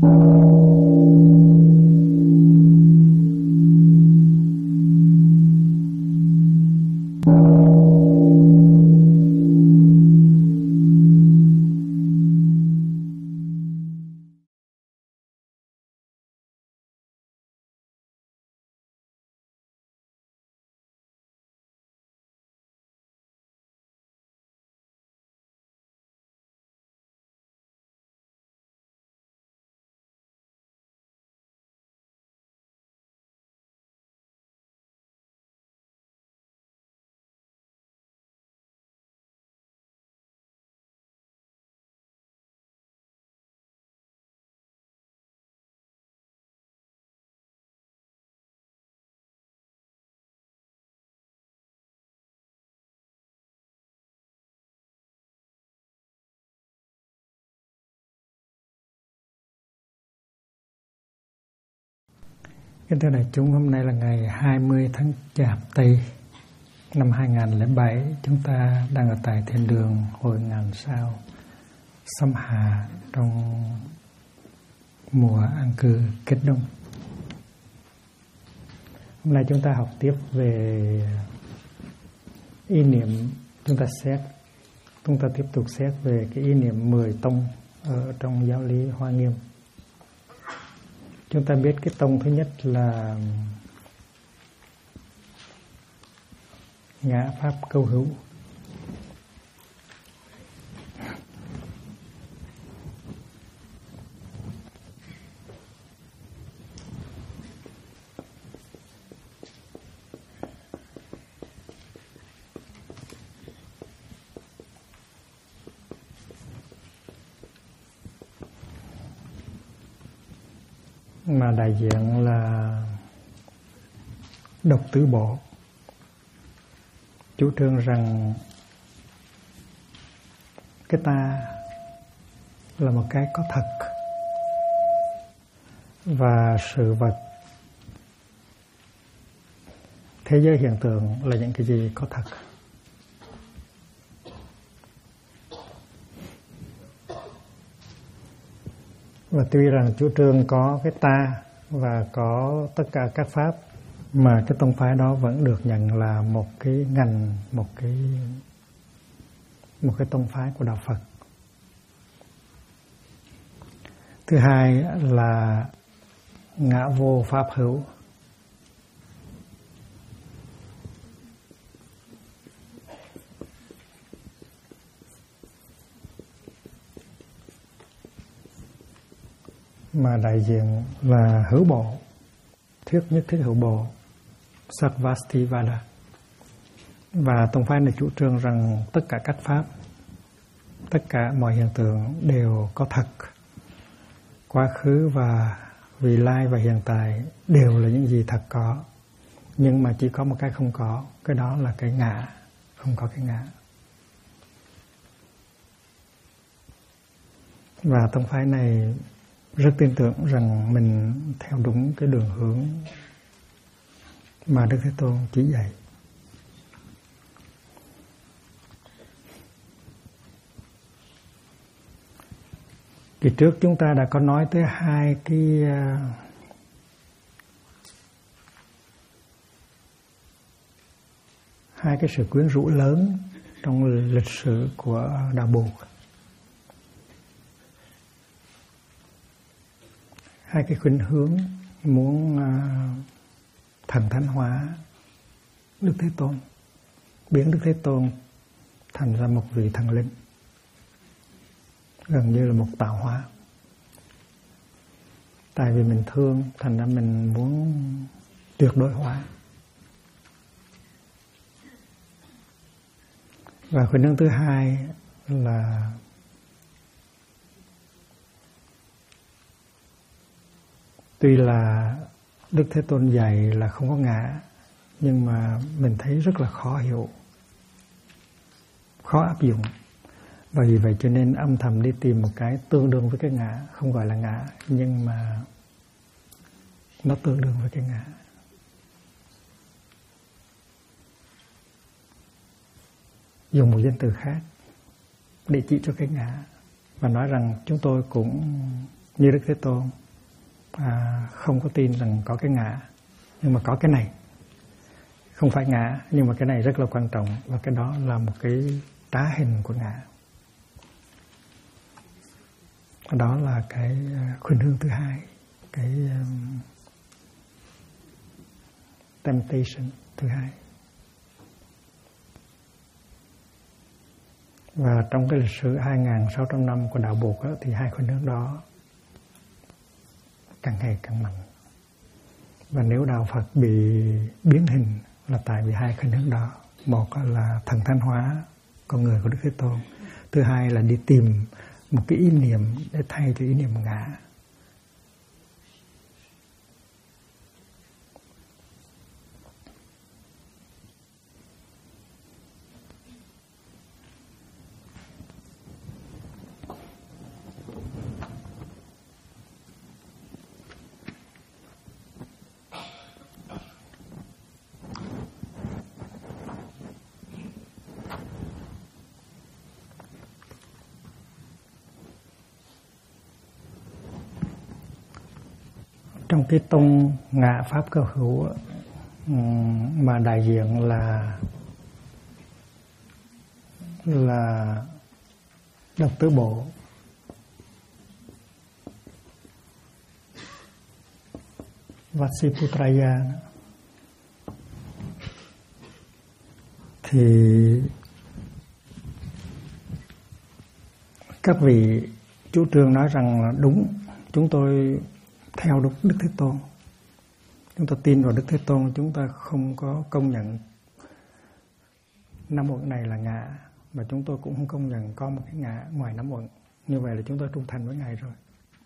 Kính thưa đại chúng, hôm nay là ngày 20 tháng Chạp Tây năm 2007. Chúng ta đang ở tại thiên đường Hội Ngàn Sao Xâm Hà trong mùa an cư kết đông. Hôm nay chúng ta học tiếp về ý niệm. Chúng ta tiếp tục xét về cái ý niệm 10 tông ở trong giáo lý Hoa Nghiêm. Chúng ta biết cái tông thứ nhất là ngã pháp câu hữu. Mà đại diện là Độc Tứ Bộ, chủ trương rằng cái ta là một cái có thật và sự vật, thế giới hiện tượng là những cái gì có thật. Và tuy rằng chủ trương có cái ta và có tất cả các pháp, mà cái tông phái đó vẫn được nhận là một cái ngành, một cái tông phái của đạo Phật. Thứ hai là ngã vô pháp hữu. Mà đại diện là hữu bộ, thuyết nhất thiết hữu bộ, Sarvastivada. Và tông phái này chủ trương rằng tất cả các pháp, tất cả mọi hiện tượng đều có thật. Quá khứ và vị lai và hiện tại đều là những gì thật có. Nhưng mà chỉ có một cái không có, cái đó là cái ngã, không có cái ngã. Và tông phái này rất tin tưởng rằng mình theo đúng cái đường hướng mà Đức Thế Tôn chỉ dạy. Kỳ trước chúng ta đã có nói tới hai cái sự quyến rũ lớn trong lịch sử của đạo Bụt. Hai cái khuynh hướng muốn thần thánh hóa Đức Thế Tôn, biến Đức Thế Tôn thành ra một vị thần linh, gần như là một tạo hóa. Tại vì mình thương, thành ra mình muốn tuyệt đối hóa. Và khuynh hướng thứ hai là tuy là Đức Thế Tôn dạy là không có ngã, nhưng mà mình thấy rất là khó hiểu, khó áp dụng. Và vì vậy cho nên âm thầm đi tìm một cái tương đương với cái ngã, không gọi là ngã, nhưng mà nó tương đương với cái ngã. Dùng một danh từ khác để chỉ cho cái ngã, và nói rằng chúng tôi cũng Như Đức Thế Tôn không có tin rằng có cái ngã, nhưng mà có cái này. Không phải ngã, nhưng mà cái này rất là quan trọng, và cái đó là một cái trá hình của ngã. Đó là cái khuynh hướng thứ hai, cái temptation thứ hai. Và trong cái lịch sử 2.600 năm của đạo Bụt thì hai khuynh hướng đó càng ngày càng mạnh. Và nếu đạo Phật bị biến hình là tại vì hai khuynh hướng đó. Một là thần thánh hóa con người của Đức Thế Tôn. Thứ hai là đi tìm một cái ý niệm để thay cho ý niệm ngã. Trong cái tông ngã pháp cơ hữu mà đại diện là Độc Tứ Bộ, Vatsiputraya, thì các vị chủ trương nói rằng là đúng, chúng tôi theo đúng Đức Thế Tôn, chúng ta tin vào Đức Thế Tôn, chúng ta không có công nhận năm uẩn này là ngã, mà chúng tôi cũng không công nhận có một cái ngã ngoài năm uẩn. Như vậy là chúng tôi trung thành với Ngài rồi.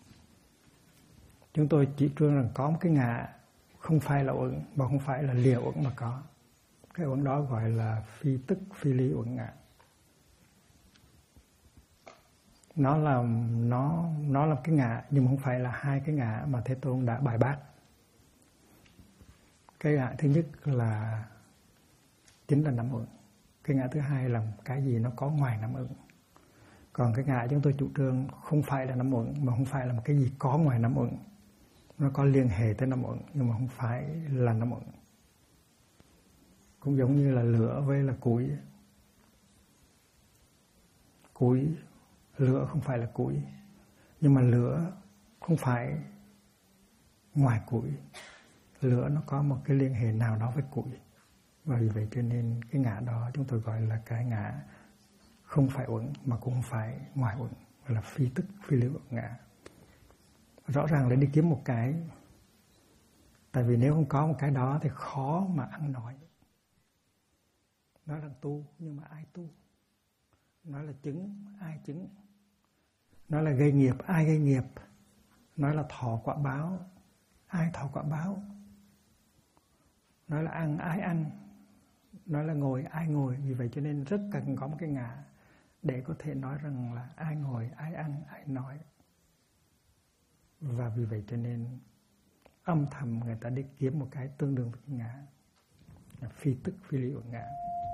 Chúng tôi chỉ trương rằng có một cái ngã, không phải là uẩn, mà không phải là lìa uẩn mà có. Cái uẩn đó gọi là phi tức phi lý uẩn ngã. Nó là cái ngã, nhưng mà không phải là hai cái ngã mà Thế Tôn đã bài bác. Cái ngã thứ nhất là chính là năm uẩn. Cái ngã thứ hai là cái gì nó có ngoài năm uẩn. Còn cái ngã chúng tôi chủ trương không phải là năm uẩn, mà không phải là một cái gì có ngoài năm uẩn. Nó có liên hệ tới năm uẩn, nhưng mà không phải là năm uẩn. Cũng giống như là lửa với là củi. Lửa không phải là củi, nhưng mà lửa không phải ngoài củi. Lửa nó có một cái liên hệ nào đó với củi. Và vì vậy cho nên cái ngã đó chúng tôi gọi là cái ngã không phải uẩn, mà cũng không phải ngoài uẩn, gọi là phi tức phi lý uẩn ngã. Rõ ràng là đi kiếm một cái, tại vì nếu không có một cái đó thì khó mà ăn nói. Nói rằng tu, nhưng mà ai tu? Nói là chứng, ai chứng? Nói là gây nghiệp, ai gây nghiệp? Nói là thọ quả báo, ai thọ quả báo? Nói là ăn, ai ăn? Nói là ngồi, ai ngồi? Vì vậy cho nên rất cần có một cái ngã để có thể nói rằng là ai ngồi, ai ăn, ai nói. Và vì vậy cho nên âm thầm người ta đi kiếm một cái tương đương với cái ngã, là phi tức phi lý uẩn ngã.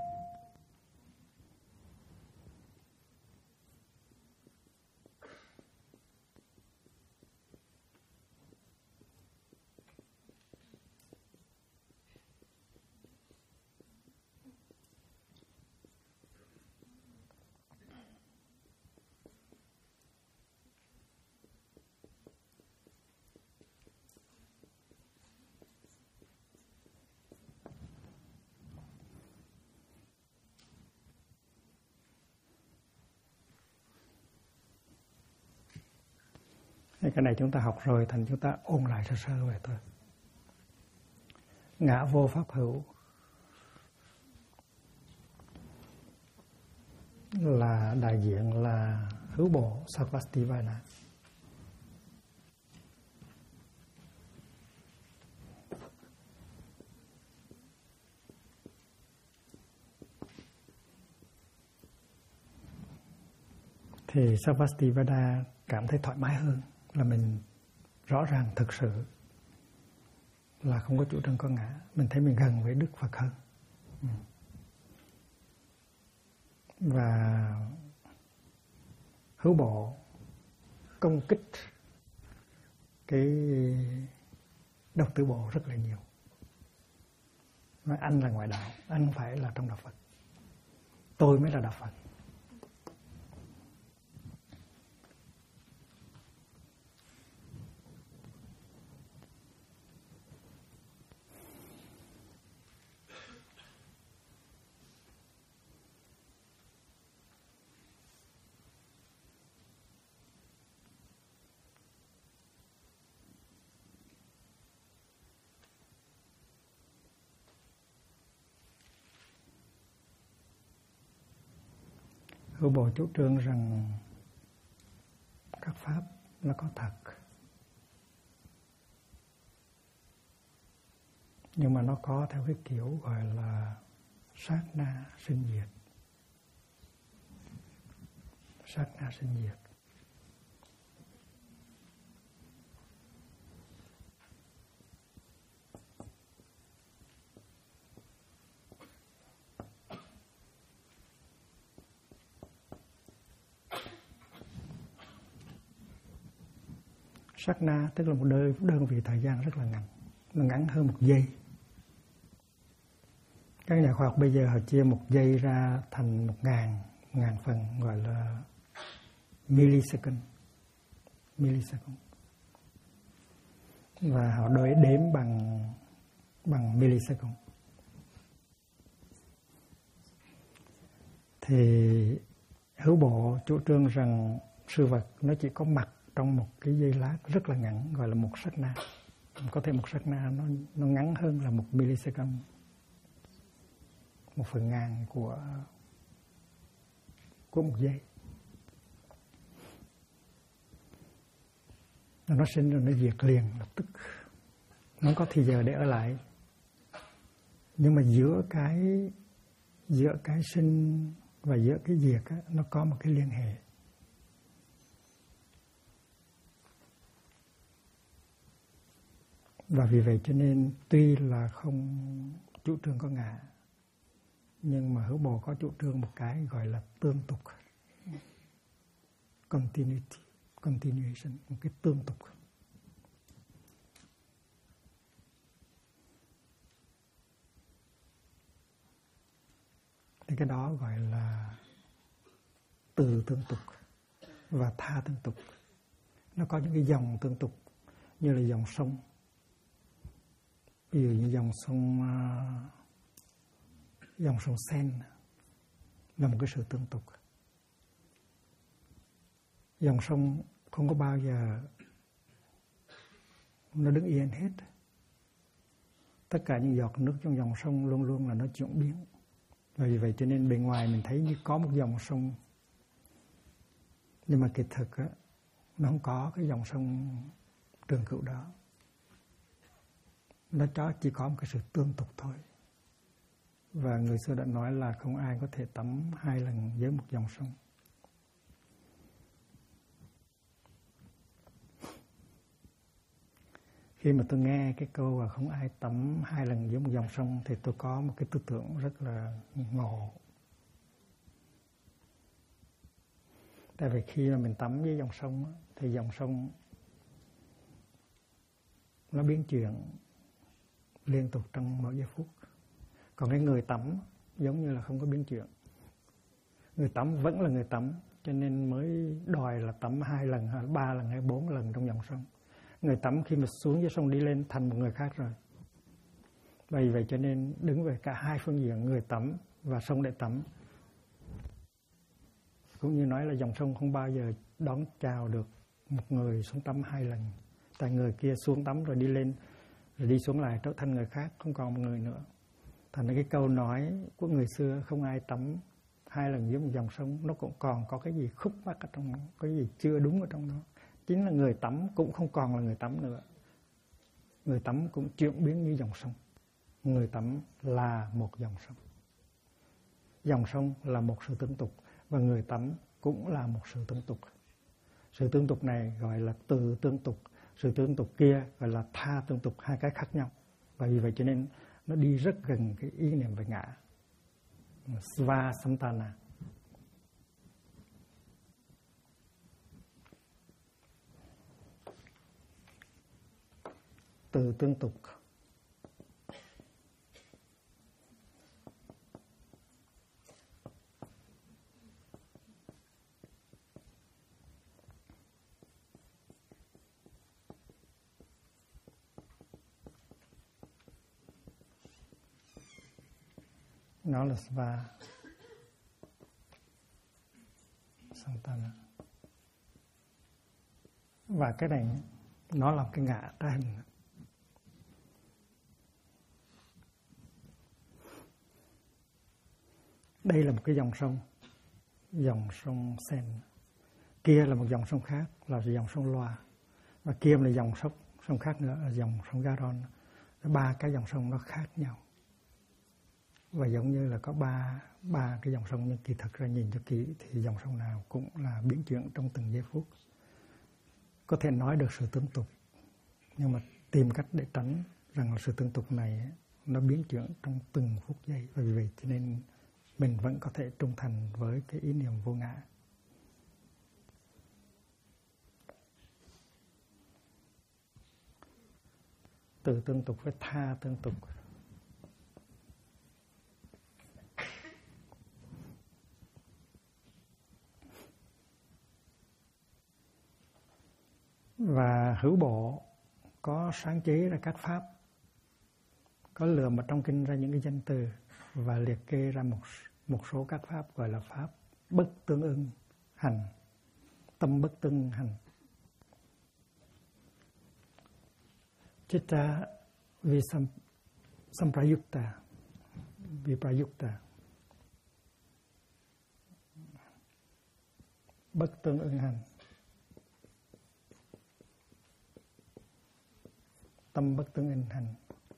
Cái này chúng ta học rồi, thành chúng ta ôn lại sơ sơ vậy thôi. Ngã vô pháp hữu là đại diện là hữu bộ Sarvastivana. Thì Sarvastivana cảm thấy thoải mái hơn, là mình rõ ràng thực sự là không có chủ trương có ngã. Mình thấy mình gần với Đức Phật hơn. Và hữu bộ công kích cái độc tử bộ rất là nhiều. Nói anh là ngoại đạo, anh không phải là trong đạo Phật, tôi mới là đạo Phật. Hữu Bồ chủ trương rằng các pháp nó có thật, nhưng mà nó có theo cái kiểu gọi là sát na sinh diệt. Sát na sinh diệt. Sát na tức là một đơn vị thời gian rất là ngắn, nó ngắn hơn một giây. Các nhà khoa học bây giờ họ chia một giây ra thành 1.000 phần, gọi là millisecond. Và họ đếm bằng millisecond. Thì Hữu Bộ chủ trương rằng sự vật nó chỉ có mặt trong một cái giây lát rất là ngắn, gọi là một sát na. Có thể một sát na nó ngắn hơn là 1 millisecond, 1/1000 của một giây. Nó sinh rồi nó diệt liền lập tức, nó không có thời giờ để ở lại. Nhưng mà giữa cái sinh và giữa cái diệt á, nó có một cái liên hệ. Và vì vậy cho nên tuy là không chủ trương có ngã, nhưng mà Hữu Bồ có chủ trương một cái gọi là tương tục, continuation, một cái tương tục. Thì cái đó gọi là từ tương tục và tha tương tục. Nó có những cái dòng tương tục như là dòng sông. Ví dụ như dòng sông Sen là một cái sự tương tục. Dòng sông không có bao giờ nó đứng yên hết. Tất cả những giọt nước trong dòng sông luôn luôn là nó chuyển biến. Và vì vậy cho nên bề ngoài mình thấy như có một dòng sông, nhưng mà kỳ thực á, nó không có cái dòng sông Trường Cửu đó. Nó chỉ có một cái sự tương tục thôi. Và người xưa đã nói là không ai có thể tắm 2 lần với một dòng sông. Khi mà tôi nghe cái câu là không ai tắm 2 lần với một dòng sông thì tôi có một cái tư tưởng rất là ngộ. Tại vì khi mà mình tắm với dòng sông thì dòng sông nó biến chuyển liên tục trong mỗi giây phút. Còn cái người tắm giống như là không có biến chuyển. Người tắm vẫn là người tắm, cho nên mới đòi là tắm 2 lần hay 3 lần hay 4 lần trong dòng sông. Người tắm khi mà xuống dưới sông đi lên thành một người khác rồi. Vì vậy cho nên đứng về cả hai phương diện, người tắm và sông để tắm. Cũng như nói là dòng sông không bao giờ đón chào được một người xuống tắm 2 lần. Tại người kia xuống tắm rồi đi lên, rồi đi xuống lại trở thành người khác, không còn một người nữa. Thành ra cái câu nói của người xưa không ai tắm 2 lần dưới một dòng sông, nó cũng còn có cái gì khúc mắc ở trong nó, có cái gì chưa đúng ở trong đó. Chính là người tắm cũng không còn là người tắm nữa. Người tắm cũng chuyển biến như dòng sông. Người tắm là một dòng sông. Dòng sông là một sự tương tục, và người tắm cũng là một sự tương tục. Sự tương tục này gọi là từ tương tục, sự tương tục kia gọi là tha tương tục, hai cái khác nhau. Và vì vậy cho nên nó đi rất gần cái ý niệm về ngã. Svasantana. Từ tương tục. Nó là Sva Santana. Và cái này nó là cái ngã trái hình. Đây là một cái dòng sông Sen. Kia là một dòng sông khác là dòng sông Loa. Và kia là dòng sông khác nữa là dòng sông Garon. Ba cái dòng sông nó khác nhau. Và giống như là có ba cái dòng sông, nhưng kỳ thực ra nhìn cho kỹ thì dòng sông nào cũng là biến chuyển trong từng giây phút. Có thể nói được sự tương tục, nhưng mà tìm cách để tránh rằng là sự tương tục này nó biến chuyển trong từng phút giây. Và vì vậy cho nên mình vẫn có thể trung thành với cái ý niệm vô ngã. Từ tương tục với tha tương tục. Và hữu bộ có sáng chế ra các pháp, có lượm ở trong kinh ra những cái danh từ và liệt kê ra một số các pháp gọi là pháp bất tương ưng hành, tâm bất tương ưng hành. Chitta visamprayukta, viprayukta, bất tương ưng hành, tâm bất tương ưng hành.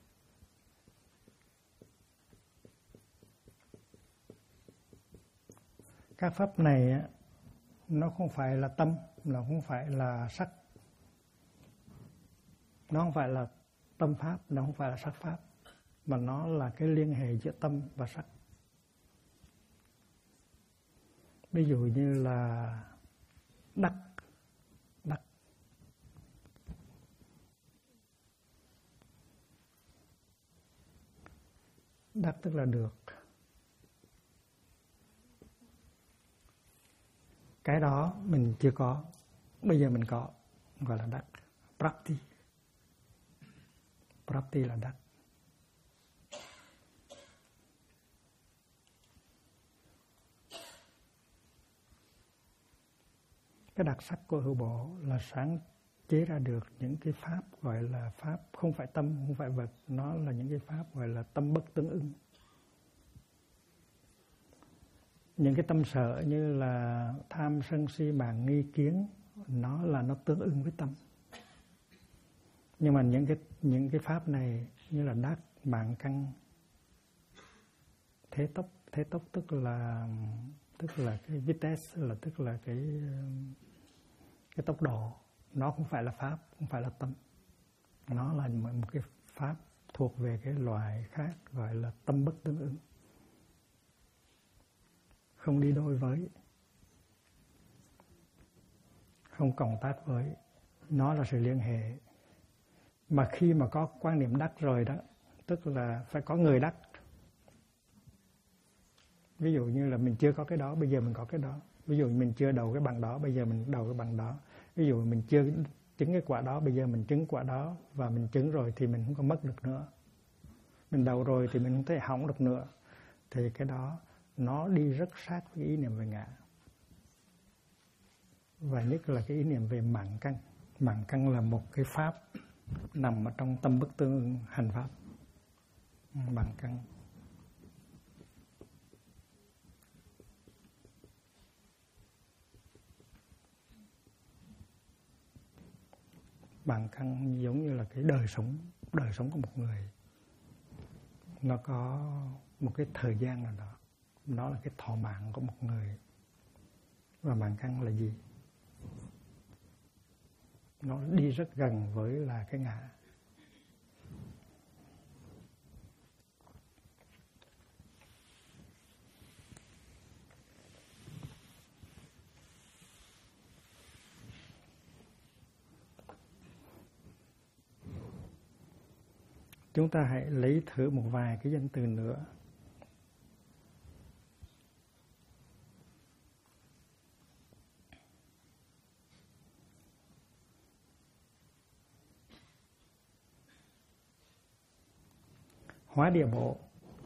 Các pháp này nó không phải là tâm, nó không phải là sắc, nó không phải là tâm pháp, nó không phải là sắc pháp, mà nó là cái liên hệ giữa tâm và sắc. Ví dụ như là đắc. Đắc tức là được. Cái đó mình chưa có, bây giờ mình có, gọi là đắc. Prapti. Prapti là đắc. Cái đặc sắc của hữu bộ là sáng chế ra được những cái pháp gọi là pháp không phải tâm, không phải vật. Nó là những cái pháp gọi là tâm bất tương ưng. Những cái tâm sở như là tham sân si mạng nghi kiến, nó tương ưng với tâm. Nhưng mà những cái pháp này như là đắc, mạng căn, thế tốc tức là cái vitesse, là tức là cái tốc độ. Nó không phải là pháp, không phải là tâm. Nó là một cái pháp thuộc về cái loại khác gọi là tâm bất tương ưng. Không đi đôi với, không cộng tác với, nó là sự liên hệ. Mà khi mà có quan niệm đắc rồi đó, tức là phải có người đắc. Ví dụ như là mình chưa có cái đó, bây giờ mình có cái đó. Ví dụ mình chưa đầu cái bằng đó, bây giờ mình đầu cái bằng đó. Ví dụ mình chưa chứng cái quả đó, bây giờ mình chứng quả đó. Và mình chứng rồi thì mình không có mất được nữa. Mình đầu rồi thì mình không thể hỏng được nữa. Thì cái đó nó đi rất sát với ý niệm về ngã. Và nhất là cái ý niệm về mạng căn. Mạng căn là một cái pháp nằm ở trong tâm bất tương ưng hành pháp. Mạng căn. Mạng căn giống như là cái đời sống của một người. Nó có một cái thời gian nào đó. Nó là cái thọ mạng của một người. Và mạng căn là gì? Nó đi rất gần với là cái ngã. chúng ta hãy lấy thử một vài cái danh từ nữa. Hóa địa bộ.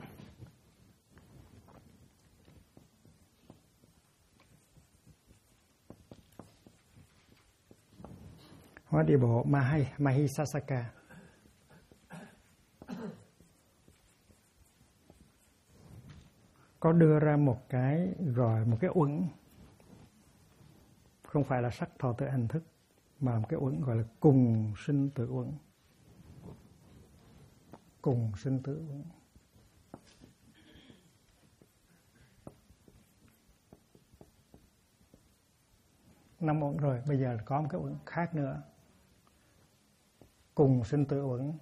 Hóa địa bộ Mahisasaka. Có đưa ra một cái gọi một cái uẩn, không phải là sắc thọ tự hành thức, mà một cái uẩn gọi là cùng sinh tử uẩn. Cùng sinh tử uẩn. Năm uẩn rồi, bây giờ có một cái uẩn khác nữa. Cùng sinh tử uẩn.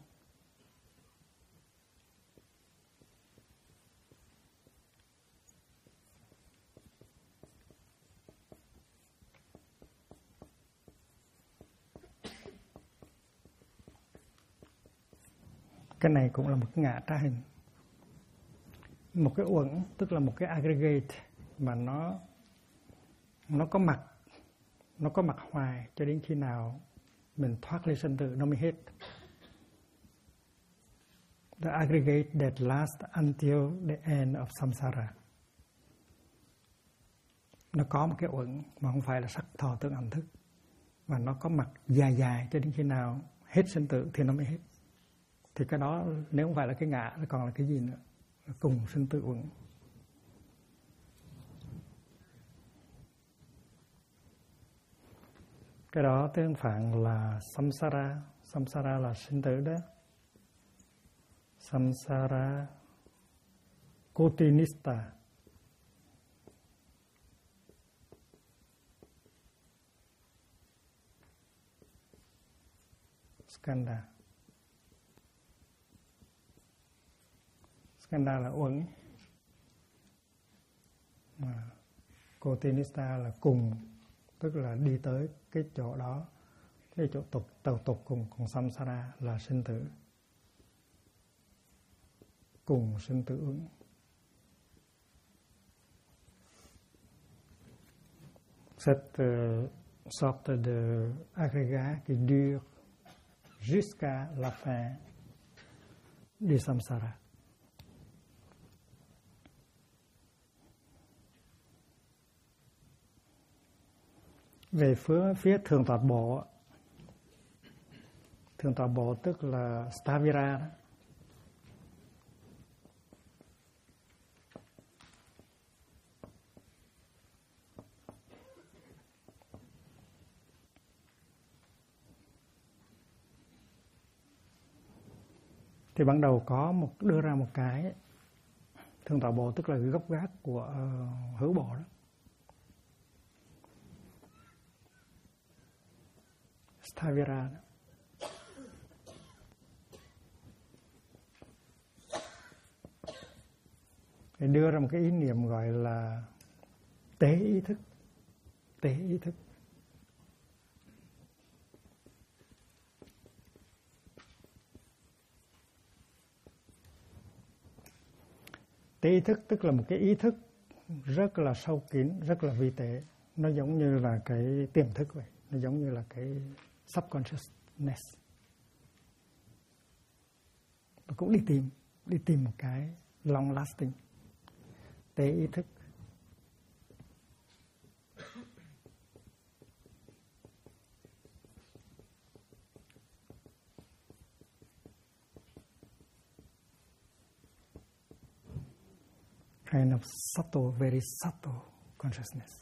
Cái này cũng là một cái ngã trá hình. Một cái uẩn tức là một cái aggregate mà nó có mặt hoài cho đến khi nào mình thoát ly sinh tử nó mới hết. The aggregate that lasts until the end of samsara. Nó có một cái uẩn mà không phải là sắc thọ tưởng hành thức, mà nó có mặt dài dài cho đến khi nào hết sinh tử thì nó mới hết. Thì cái đó nếu không phải là cái ngã thì còn là cái gì nữa? Là cùng sinh tử uẩn. Cái đó tương phản là samsara. Samsara là sinh tử đó. Samsara kotinista. Skanda. Skanda là uẩn. Kotinista là cùng, tức là đi tới cái chỗ đó, cái chỗ tàu tục cùng. Còn samsara là sinh tử, cùng sinh tử uẩn. Cette sorte de agrégat qui dure jusqu'à la fin du samsara. Về phía thường tọa bộ, thường tọa bộ tức là stavira đó. Thì ban đầu đưa ra một cái thường tọa bộ tức là gốc gác của hữu bộ đó. Stavira đó. Thì đưa ra một cái ý niệm gọi là tế ý thức. Tế ý thức. Tế ý thức tức là một cái ý thức rất là sâu kín, rất là vi tế. Nó giống như là cái tiềm thức vậy. Nó giống như là cái subconsciousness. Và cũng đi tìm một cái long lasting. Tế ý thức. Kind of subtle, very subtle consciousness.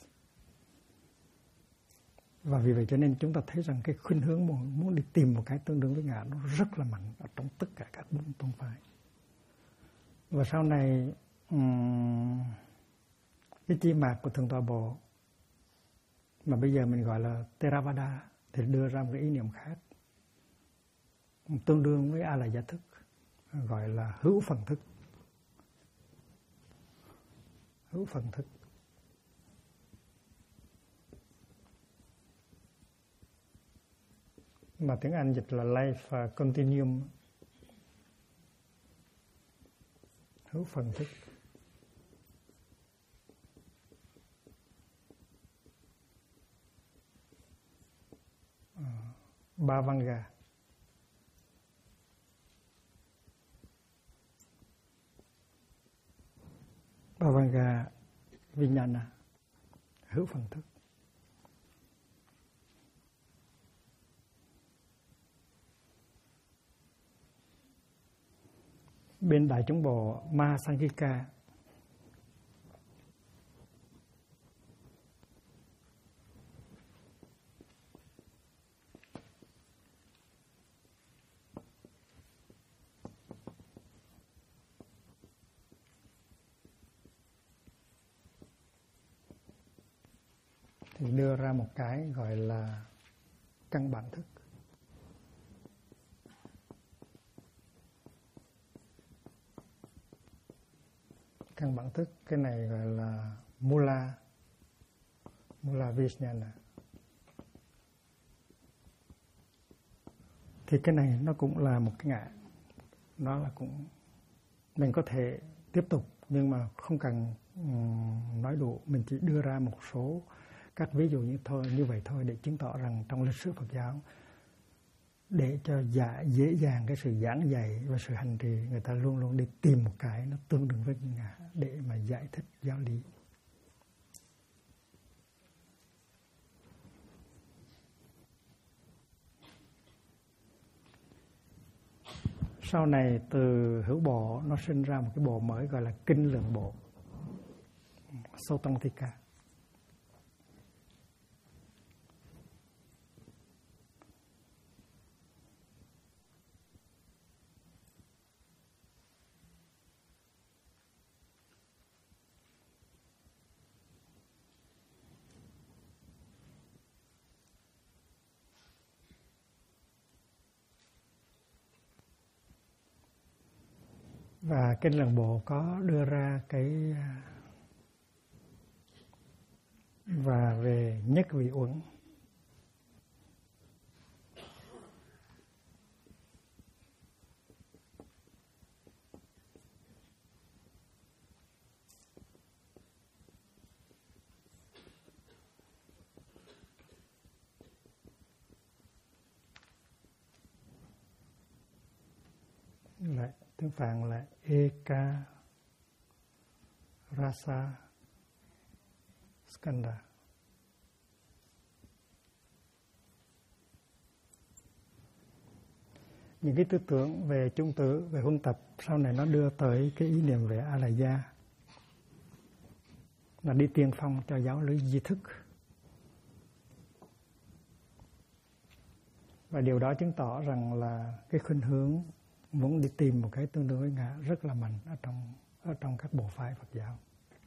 Và vì vậy cho nên chúng ta thấy rằng cái khuynh hướng muốn đi tìm một cái tương đương với ngã nó rất là mạnh ở trong tất cả các bốn tông phái. Và sau này cái chi mạc của thường tọa bộ mà bây giờ mình gọi là Theravada thì đưa ra một cái ý niệm khác tương đương với a la gia thức, gọi là hữu phần thức. Hữu phần thức. Mà tiếng Anh dịch là life continuum. hữu phần thức. Bhavanga, Bhavanga Vijnana, hữu phần thức. Bên Đại Chúng Bộ Mahasankika, thì đưa ra một cái gọi là căn bản thức. Căn bản thức, cái này gọi là Mula Vijnana. Thì cái này nó cũng là một cái ngã, nó là cũng mình có thể tiếp tục nhưng mà không cần nói đủ, mình chỉ đưa ra một số các ví dụ như vậy thôi để chứng tỏ rằng trong lịch sử Phật giáo, để cho dễ dàng cái sự giảng dạy và sự hành trì, người ta luôn luôn đi tìm một cái nó tương đương với ngã để mà giải thích giáo lý. Sau này từ hữu bộ nó sinh ra một cái bộ mới gọi là kinh lượng bộ, Sotantika. Và kinh lượng bộ có đưa ra cái và về nhất vị uẩn. Lại tiếng Phạn là Eka Rasa Skanda. Những cái tư tưởng về chung tử, về huân tập sau này nó đưa tới cái ý niệm về A-la-gia, là đi tiên phong cho giáo lý di thức. Và điều đó chứng tỏ rằng là cái khuynh hướng muốn đi tìm một cái tương đương với ngã rất là mạnh ở trong các bộ phái Phật giáo.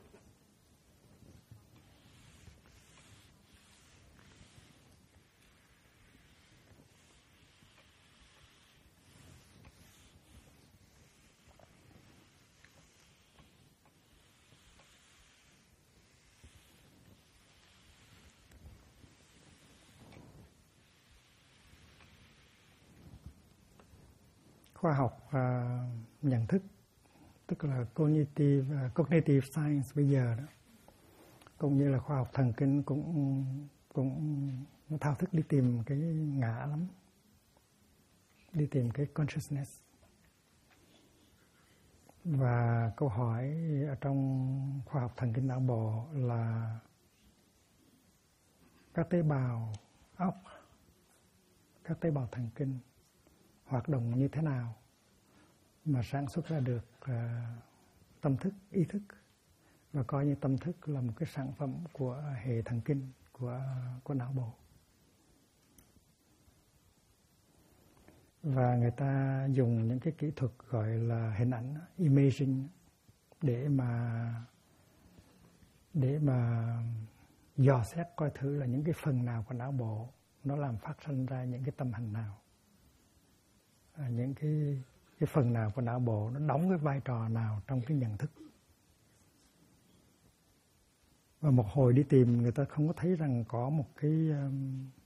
Khoa học nhận thức, tức là cognitive science bây giờ đó, cũng như là khoa học thần kinh cũng nó thao thức đi tìm cái ngã lắm, đi tìm cái consciousness. Và câu hỏi ở trong khoa học thần kinh não bộ là các tế bào óc, các tế bào thần kinh hoạt động như thế nào mà sản xuất ra được tâm thức, ý thức, và coi như tâm thức là một cái sản phẩm của hệ thần kinh của não bộ. Và người ta dùng những cái kỹ thuật gọi là hình ảnh, imaging, để mà dò xét coi thử là những cái phần nào của não bộ nó làm phát sinh ra những cái tâm hành nào, những cái phần nào của não bộ nó đóng cái vai trò nào trong cái nhận thức. Và một hồi đi tìm, người ta không có thấy rằng có một cái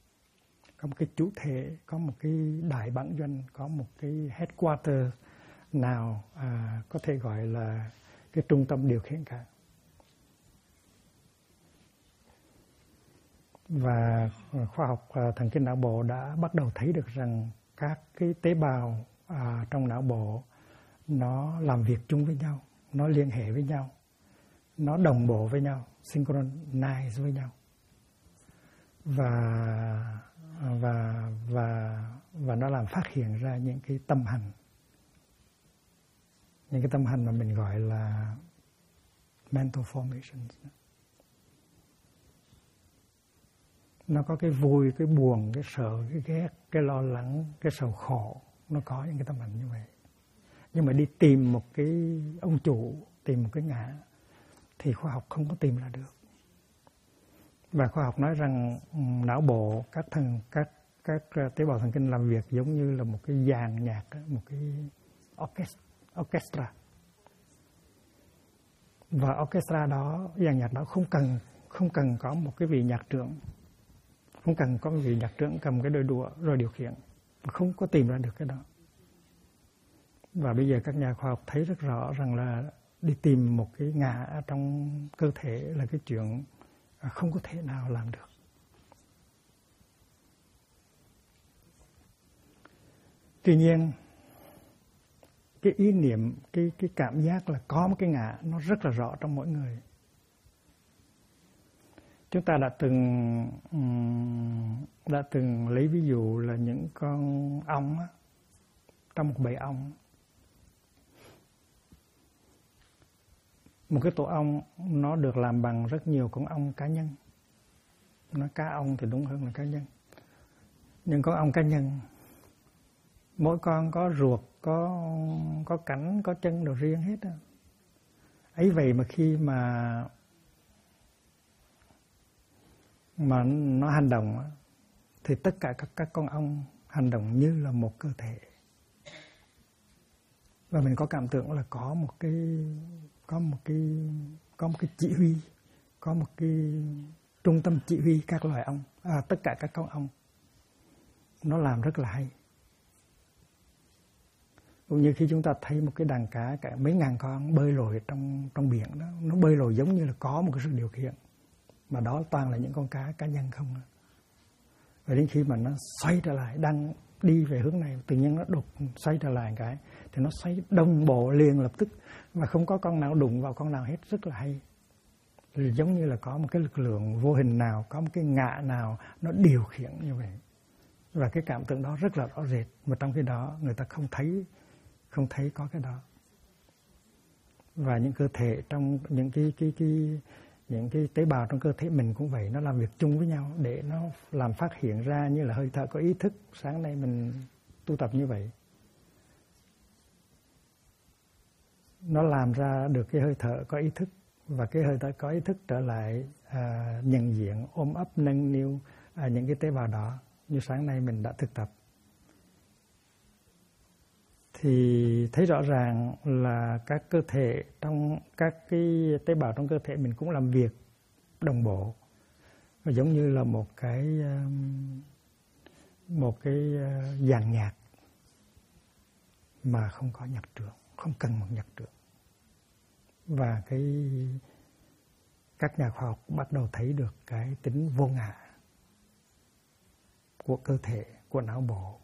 chủ thể, có một cái đại bản doanh, có một cái headquarter nào có thể gọi là cái trung tâm điều khiển cả. Và khoa học thần kinh não bộ đã bắt đầu thấy được rằng các cái tế bào trong não bộ nó làm việc chung với nhau, nó liên hệ với nhau, nó đồng bộ với nhau, synchronize với nhau, và nó làm phát hiện ra những cái tâm hành, những cái tâm hành mà mình gọi là mental formations. Nó có cái vui, cái buồn, cái sợ, cái ghét, cái lo lắng, cái sầu khổ, nó có những cái tâm hành như vậy. Nhưng mà đi tìm một cái ông chủ, tìm một cái ngã thì khoa học không có tìm ra được. Và khoa học nói rằng não bộ, các tế bào thần kinh làm việc giống như là một cái dàn nhạc, một cái orchestra. Và orchestra đó, dàn nhạc đó không cần có một cái vị nhạc trưởng, không cần có một vị nhạc trưởng cầm cái đôi đũa rồi điều khiển, không có tìm ra được cái đó. Và bây giờ các nhà khoa học thấy rất rõ rằng là đi tìm một cái ngã trong cơ thể là cái chuyện không có thể nào làm được. Tuy nhiên, cái ý niệm, cái cảm giác là có một cái ngã nó rất là rõ trong mỗi người. Chúng ta đã từng lấy ví dụ là những con ong á, trong một bầy ong. Một cái tổ ong nó được làm bằng rất nhiều con ong cá nhân. Nói cá ong thì đúng hơn là cá nhân. Nhưng con ong cá nhân, mỗi con có ruột, có cánh, có chân đồ riêng hết á. Ấy vậy mà khi mà nó hành động á, thì tất cả các con ong hành động như là một cơ thể. Và mình có cảm tưởng là có một cái chỉ huy, có một cái trung tâm chỉ huy các loài ong, tất cả các con ong. Nó làm rất là hay. Cũng như khi chúng ta thấy một cái đàn cá cả mấy ngàn con bơi lội trong biển đó, nó bơi lội giống như là có một cái sự điều khiển, mà đó toàn là những con cá nhân không. Và đến khi mà nó xoay trở lại, đang đi về hướng này, tự nhiên nó đột xoay trở lại cái thì nó xoay đồng bộ liền lập tức, và không có con nào đụng vào con nào hết, rất là hay. Thì giống như là có một cái lực lượng vô hình nào, có một cái ngã nào nó điều khiển như vậy. Và cái cảm tưởng đó rất là rõ rệt, mà trong khi đó người ta không thấy có cái đó. Và những cơ thể trong những cái tế bào trong cơ thể mình cũng vậy, nó làm việc chung với nhau để nó làm phát hiện ra, như là hơi thở có ý thức. Sáng nay mình tu tập như vậy, nó làm ra được cái hơi thở có ý thức, và cái hơi thở có ý thức trở lại nhận diện, ôm ấp, nâng niu những cái tế bào đó. Như sáng nay mình đã thực tập thì thấy rõ ràng là các cơ thể trong các cái tế bào trong cơ thể mình cũng làm việc đồng bộ, và giống như là một cái dàn nhạc mà không có nhạc trưởng, không cần một nhạc trưởng. Và các nhà khoa học bắt đầu thấy được cái tính vô ngã của cơ thể, của não bộ,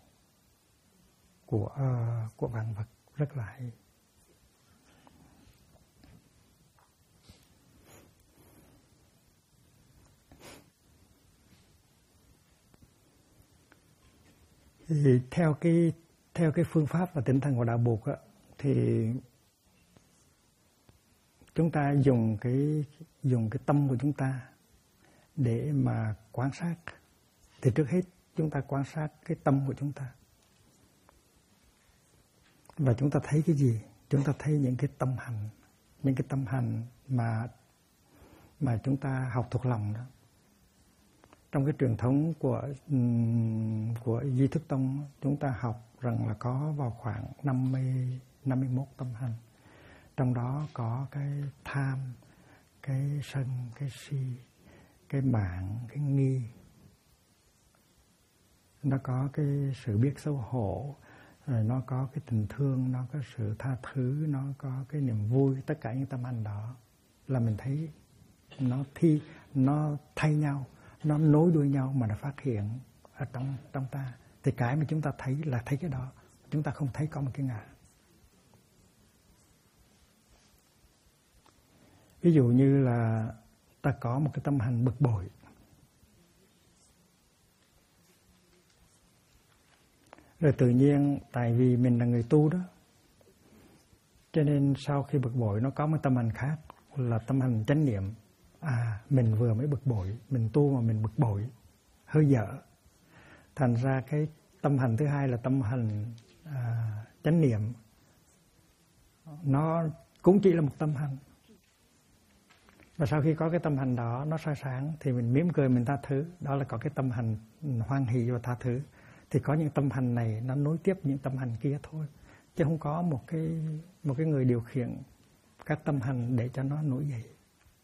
của vạn vật, rất là hay. Thì theo cái phương pháp và tinh thần của đạo Bụt á, thì chúng ta dùng cái tâm của chúng ta để mà quan sát. Thì trước hết chúng ta quan sát cái tâm của chúng ta. Và chúng ta thấy cái gì? Chúng ta thấy những cái tâm hành mà chúng ta học thuộc lòng đó. Trong cái truyền thống của Duy Thức Tông, chúng ta học rằng là có vào khoảng 51 tâm hành. Trong đó có cái tham, cái sân, cái si, cái mạn, cái nghi. Nó có cái sự biết xấu hổ, rồi nó có cái tình thương, nó có sự tha thứ, nó có cái niềm vui, tất cả những tâm hành đó là mình thấy nó thay nhau, nó nối đuôi nhau mà nó phát hiện ở trong ta. Thì cái mà chúng ta thấy là thấy cái đó, chúng ta không thấy có một cái ngã. Ví dụ như là ta có một cái tâm hành bực bội, rồi tự nhiên tại vì mình là người tu đó, cho nên sau khi bực bội nó có một tâm hành khác là tâm hành chánh niệm. Mình vừa mới bực bội, mình tu mà mình bực bội, hơi dở. Thành ra cái tâm hành thứ hai là tâm hành chánh niệm. Nó cũng chỉ là một tâm hành. Và sau khi có cái tâm hành đó nó soi sáng thì mình mỉm cười, mình tha thứ. Đó là có cái tâm hành hoan hỷ và tha thứ. Thì có những tâm hành này nó nối tiếp những tâm hành kia thôi, chứ không có một cái người điều khiển các tâm hành để cho nó nổi dậy.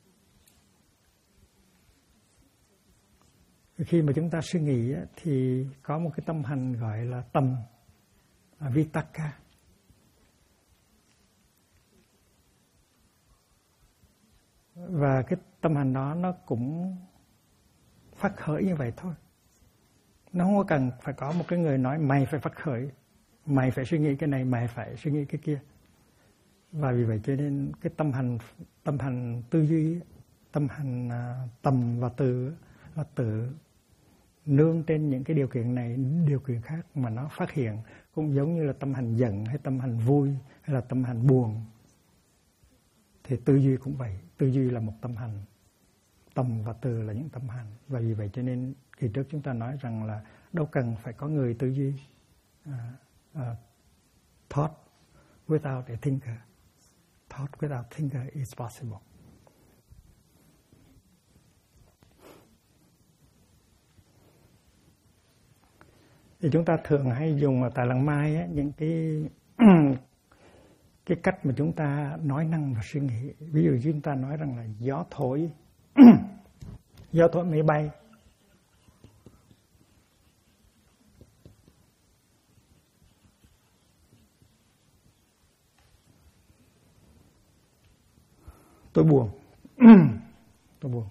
Khi mà chúng ta suy nghĩ thì có một cái tâm hành gọi là tầm Vitaka. Và cái tâm hành đó nó cũng phát khởi như vậy thôi. Nó không có cần phải có một cái người nói mày phải phát khởi, mày phải suy nghĩ cái này, mày phải suy nghĩ cái kia. Và vì vậy cho nên cái tâm hành tư duy, tâm hành tầm và từ là tự nương trên những cái điều kiện này, điều kiện khác mà nó phát hiện. Cũng giống như là tâm hành giận hay tâm hành vui hay là tâm hành buồn. Thì tư duy cũng vậy, tư duy là một tâm hành, tầm và từ là những tâm hành. Và vì vậy cho nên kỳ trước chúng ta nói rằng là đâu cần phải có người tư duy. Thought without a thinker, thought without thinker is possible. Thì chúng ta thường hay dùng ở tại làng Mai những cái cách mà chúng ta nói năng và suy nghĩ. Ví dụ chúng ta nói rằng là gió thổi gió thổi máy bay. Tôi buồn. Tôi buồn.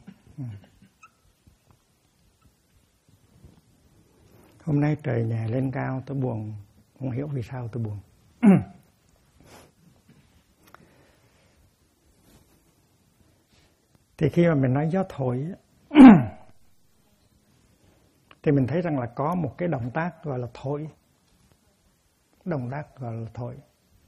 Hôm nay trời nhẹ lên cao, tôi buồn. Không hiểu vì sao tôi buồn. Thì khi mà mình nói gió thổi thì mình thấy rằng là có một cái động tác gọi là thổi. Động tác gọi là thổi.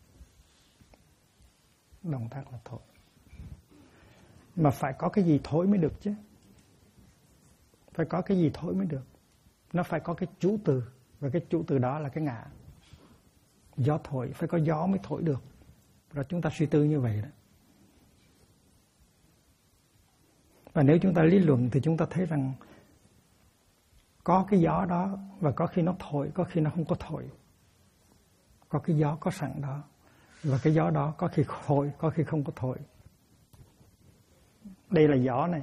Động tác là thổi. Mà phải có cái gì thổi mới được chứ. Phải có cái gì thổi mới được. Nó phải có cái chủ từ. Và cái chủ từ đó là cái ngã. Gió thổi, phải có gió mới thổi được. Rồi chúng ta suy tư như vậy đó. Và nếu chúng ta lý luận thì chúng ta thấy rằng có cái gió đó và có khi nó thổi, có khi nó không có thổi. Có cái gió có sẵn đó. Và cái gió đó có khi thổi, có khi không có thổi. Đây là gió này.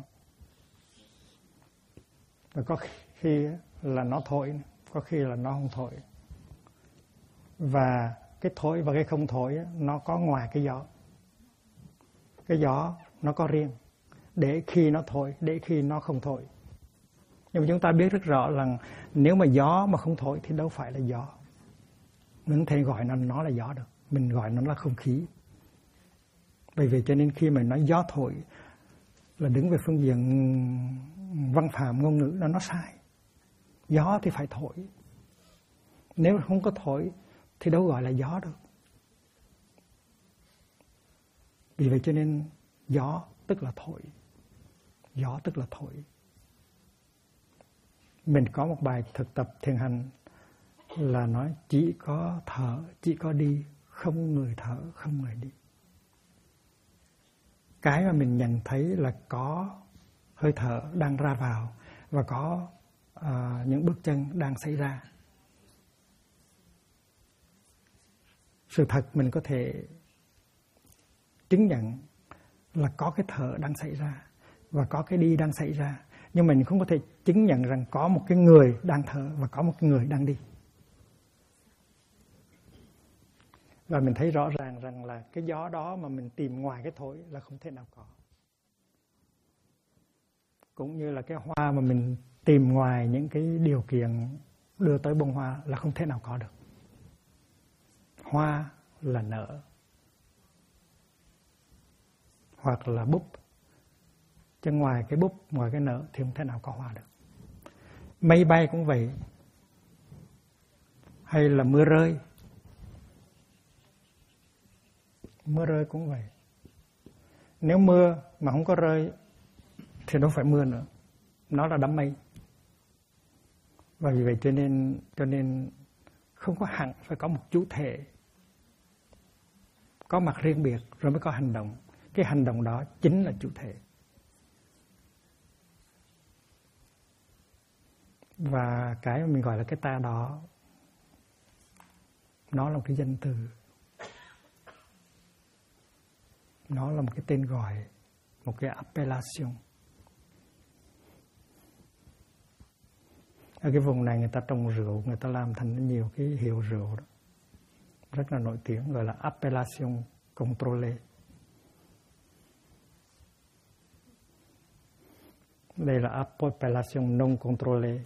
Và có khi là nó thổi, có khi là nó không thổi. Và cái thổi và cái không thổi nó có ngoài cái gió. Cái gió nó có riêng. Để khi nó thổi, để khi nó không thổi. Nhưng mà chúng ta biết rất rõ là nếu mà gió mà không thổi thì đâu phải là gió. Mình không thể gọi nó là gió được. Mình gọi nó là không khí. Bởi vì cho nên khi mà nói gió thổi là đứng về phương diện văn phạm ngôn ngữ nó sai. Gió thì phải thổi. Nếu không có thổi thì đâu gọi là gió được. Vì vậy cho nên gió tức là thổi. Gió tức là thổi. Mình có một bài thực tập thiền hành là nói chỉ có thở, chỉ có đi, không người thở, không người đi. Cái mà mình nhận thấy là có hơi thở đang ra vào và có những bước chân đang xảy ra. Sự thật mình có thể chứng nhận là có cái thở đang xảy ra và có cái đi đang xảy ra. Nhưng mình không có thể chứng nhận rằng có một cái người đang thở và có một cái người đang đi. Và mình thấy rõ ràng rằng là cái gió đó mà mình tìm ngoài cái thổi là không thể nào có. Cũng như là cái hoa mà mình tìm ngoài những cái điều kiện đưa tới bông hoa là không thể nào có được. Hoa là nở hoặc là búp, chứ ngoài cái búp, ngoài cái nở thì không thể nào có hoa được. Mây bay cũng vậy, hay là mưa rơi. Mưa rơi cũng vậy. Nếu mưa mà không có rơi thì nó phải mưa nữa, nó là đám mây. Và vì vậy cho nên không có hẳn phải có một chủ thể, có mặt riêng biệt rồi mới có hành động. Cái hành động đó chính là chủ thể. Và cái mà mình gọi là cái ta đó, nó là một cái danh từ, nó là một cái tên gọi, một cái appellation. Ở cái vùng này người ta trồng rượu, người ta làm thành nhiều cái hiệu rượu đó, rất là nổi tiếng, gọi là appellation contrôlée. Đây là appellation non contrôlée.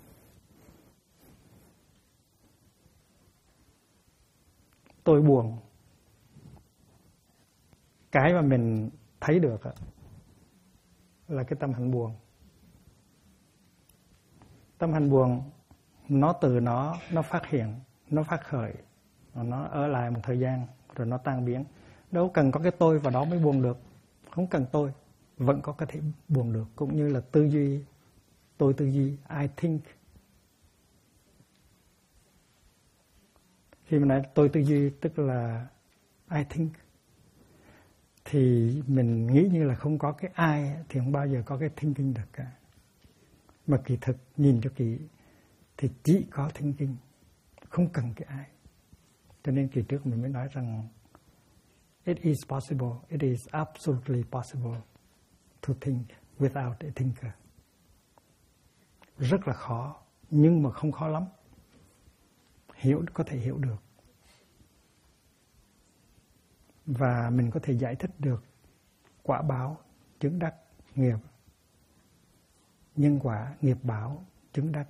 Tôi buồn. Cái mà mình thấy được là cái tâm hành buồn. Tâm hành buồn nó từ nó phát hiện, nó phát khởi, nó ở lại một thời gian rồi nó tan biến. Đâu cần có cái tôi vào đó mới buồn được. Không cần tôi, vẫn có thể buồn được. Cũng như là tư duy, tôi tư duy, I think. Khi mà nói tôi tư duy tức là I think, thì mình nghĩ như là không có cái ai thì không bao giờ có cái thinking được cả. Mà kỳ thực nhìn cho kỹ thì chỉ có thinking, không cần cái ai. Cho nên kỳ trước mình mới nói rằng it is possible, it is absolutely possible to think without a thinker. Rất là khó, nhưng mà không khó lắm. Có thể hiểu được. Và mình có thể giải thích được quả báo, chứng đắc, nghiệp. Nhân quả, nghiệp báo, chứng đắc.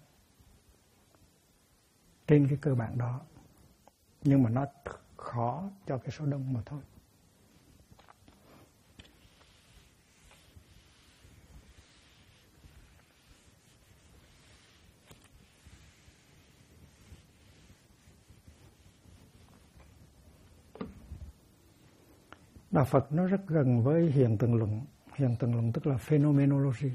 Trên cái cơ bản đó. Nhưng mà nó khó cho cái số đông mà thôi. Đạo Phật nó rất gần với hiện tượng luận. Hiện tượng luận tức là phenomenology.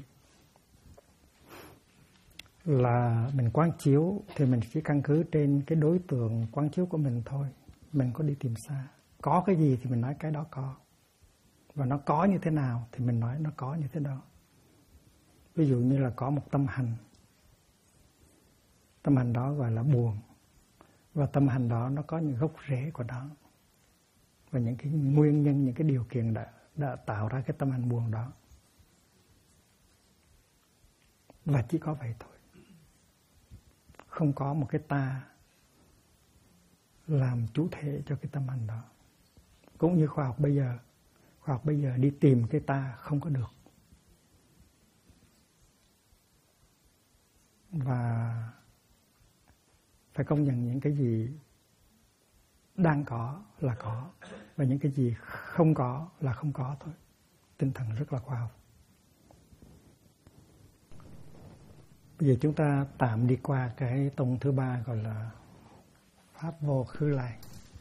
Là mình quán chiếu thì mình chỉ căn cứ trên cái đối tượng quán chiếu của mình thôi. Mình có đi tìm xa. Có cái gì thì mình nói cái đó có. Và nó có như thế nào thì mình nói nó có như thế đó. Ví dụ như là có một tâm hành. Tâm hành đó gọi là buồn. Và tâm hành đó nó có những gốc rễ của nó. Và những cái nguyên nhân, những cái điều kiện đã tạo ra cái tâm hành buồn đó. Và chỉ có vậy thôi. Không có một cái ta làm chủ thể cho cái tâm hành đó. Cũng như khoa học bây giờ. Khoa học bây giờ đi tìm cái ta không có được. Và phải công nhận những cái gì đang có là có. Và những cái gì không có là không có thôi. Tinh thần rất là khoa học. Bây giờ chúng ta tạm đi qua cái tông thứ ba gọi là Pháp vô khứ lai.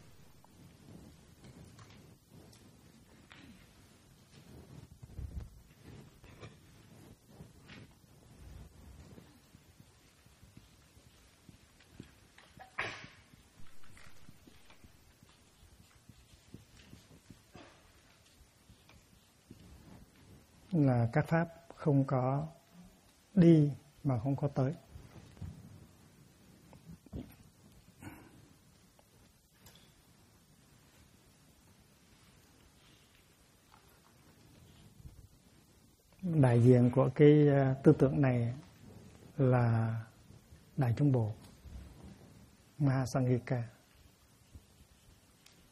Là các pháp không có đi mà không có tới. Đại diện của cái tư tưởng này là Đại Chúng Bộ Mahasanghika.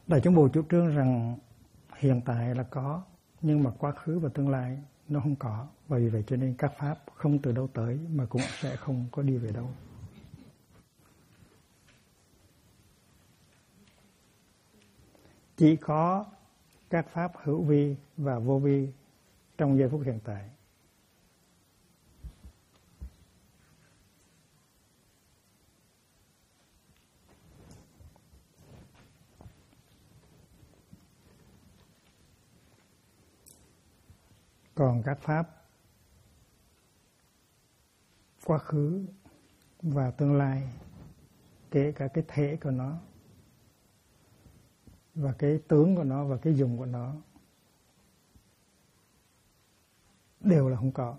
Đại chúng Bồ chủ trương rằng hiện tại là có, nhưng mà quá khứ và tương lai nó không có. Vì vậy cho nên các pháp không từ đâu tới mà cũng sẽ không có đi về đâu. Chỉ có các pháp hữu vi và vô vi trong giây phút hiện tại. Còn các pháp quá khứ và tương lai, kể cả cái thể của nó và cái tướng của nó và cái dùng của nó đều là không có.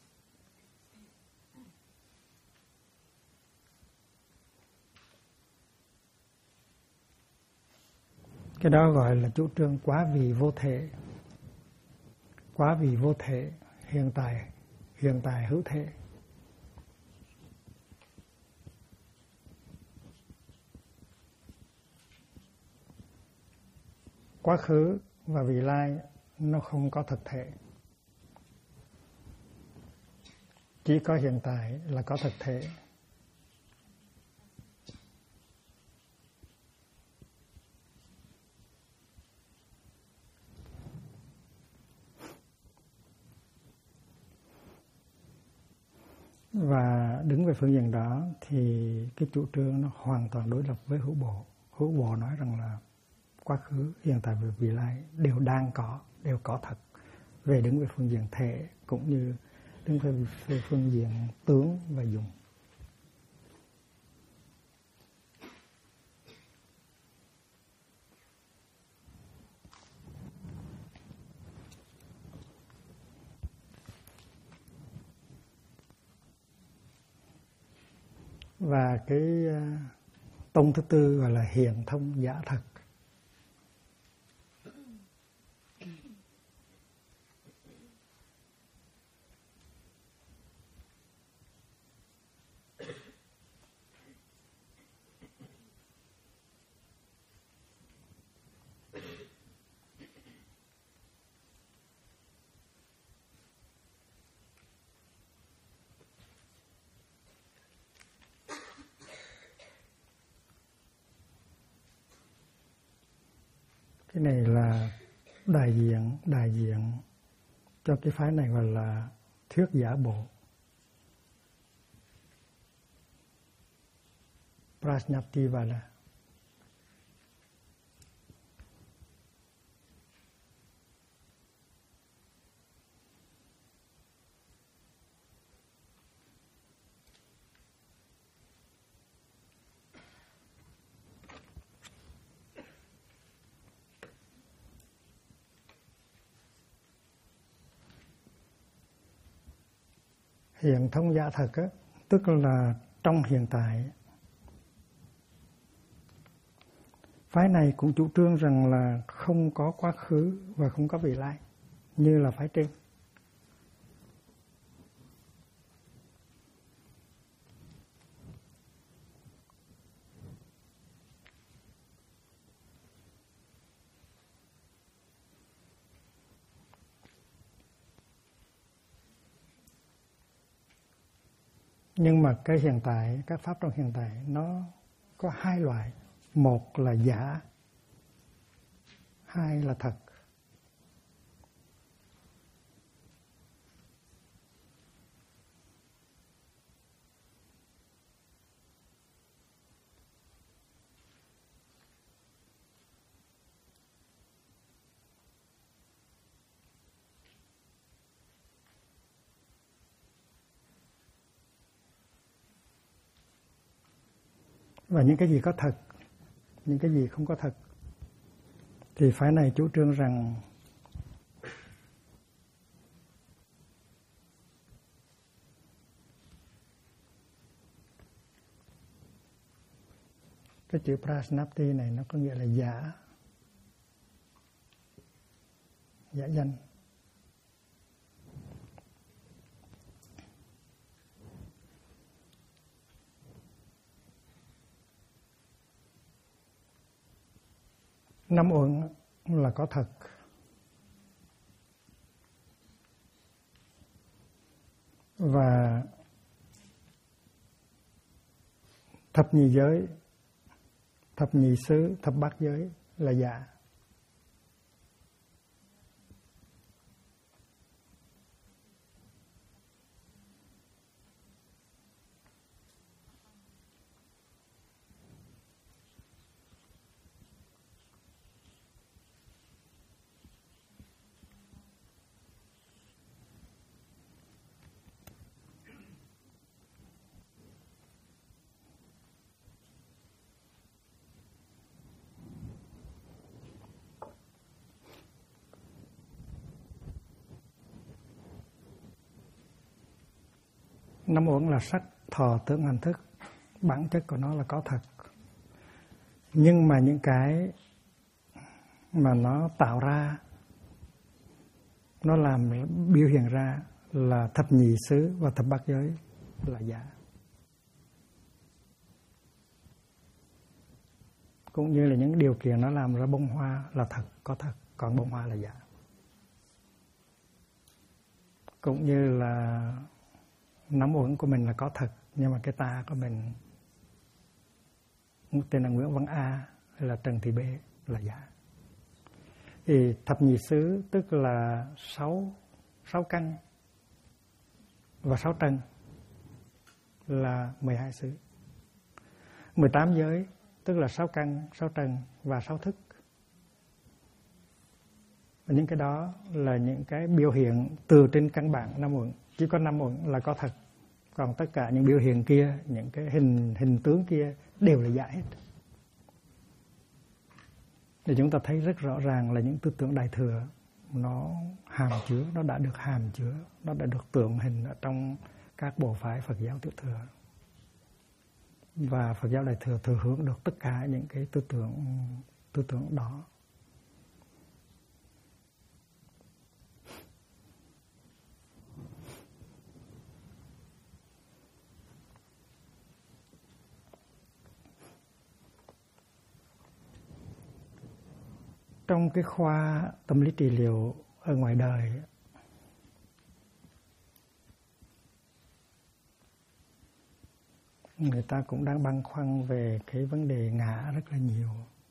Cái đó gọi là chủ trương quá vị vô thể. Quá vị vô thể, hiện tại hữu thể. Quá khứ và vị lai nó không có thực thể. Chỉ có hiện tại là có thực thể. Và đứng về phương diện đó thì cái chủ trương nó hoàn toàn đối lập với hữu bộ. Hữu bộ nói rằng là quá khứ, hiện tại và vị lai đều đang có, đều có thật. Về đứng về phương diện thể cũng như đứng về phương diện tướng và dùng. Và cái tông thứ tư gọi là hiện thông giả thật. Cái này là đại diện cho cái phái này gọi là thuyết giả bộ. Prajnativada. Hiện thông giả thật á, tức là trong hiện tại. Phái này cũng chủ trương rằng là không có quá khứ và không có vị lai, như là phái trên. Nhưng mà cái hiện tại, các pháp trong hiện tại nó có hai loại. Một là giả, hai là thật. Và những cái gì có thật, những cái gì không có thật. Thì phái này chủ trương rằng cái chữ prasnapti này nó có nghĩa là giả, giả danh. Năm uẩn là có thật. Và thập nhị giới, thập nhị xứ, thập bát giới là giả. Năm uẩn là sắc, thọ, tưởng, hành, thức. Bản chất của nó là có thật. Nhưng mà những cái mà nó tạo ra, nó làm biểu hiện ra là thập nhị xứ và thập bát giới là giả. Cũng như là những điều kiện nó làm ra bông hoa là thật, có thật, còn bông hoa là giả. Cũng như là năm uẩn của mình là có thật, nhưng mà cái ta của mình tên là Nguyễn Văn A hay là Trần Thị B là giả. Thì thập nhị xứ tức là 6 căn và 6 trần là 12 xứ. 18 giới tức là 6 căn, 6 trần và 6 thức. Và những cái đó là những cái biểu hiện từ trên căn bản năm uẩn. Chỉ có năm uẩn là có thật. Còn tất cả những biểu hiện kia, những cái hình tướng kia đều là giả hết. Thì chúng ta thấy rất rõ ràng là những tư tưởng Đại Thừa nó hàm chứa, nó đã được hàm chứa, nó đã được tượng hình ở trong các bộ phái Phật giáo Tiểu Thừa. Và Phật giáo Đại Thừa thừa hưởng được tất cả những cái tư tưởng đó. Trong cái khoa tâm lý trị liệu ở ngoài đời, người ta cũng đang băn khoăn về cái vấn đề ngã rất là nhiều.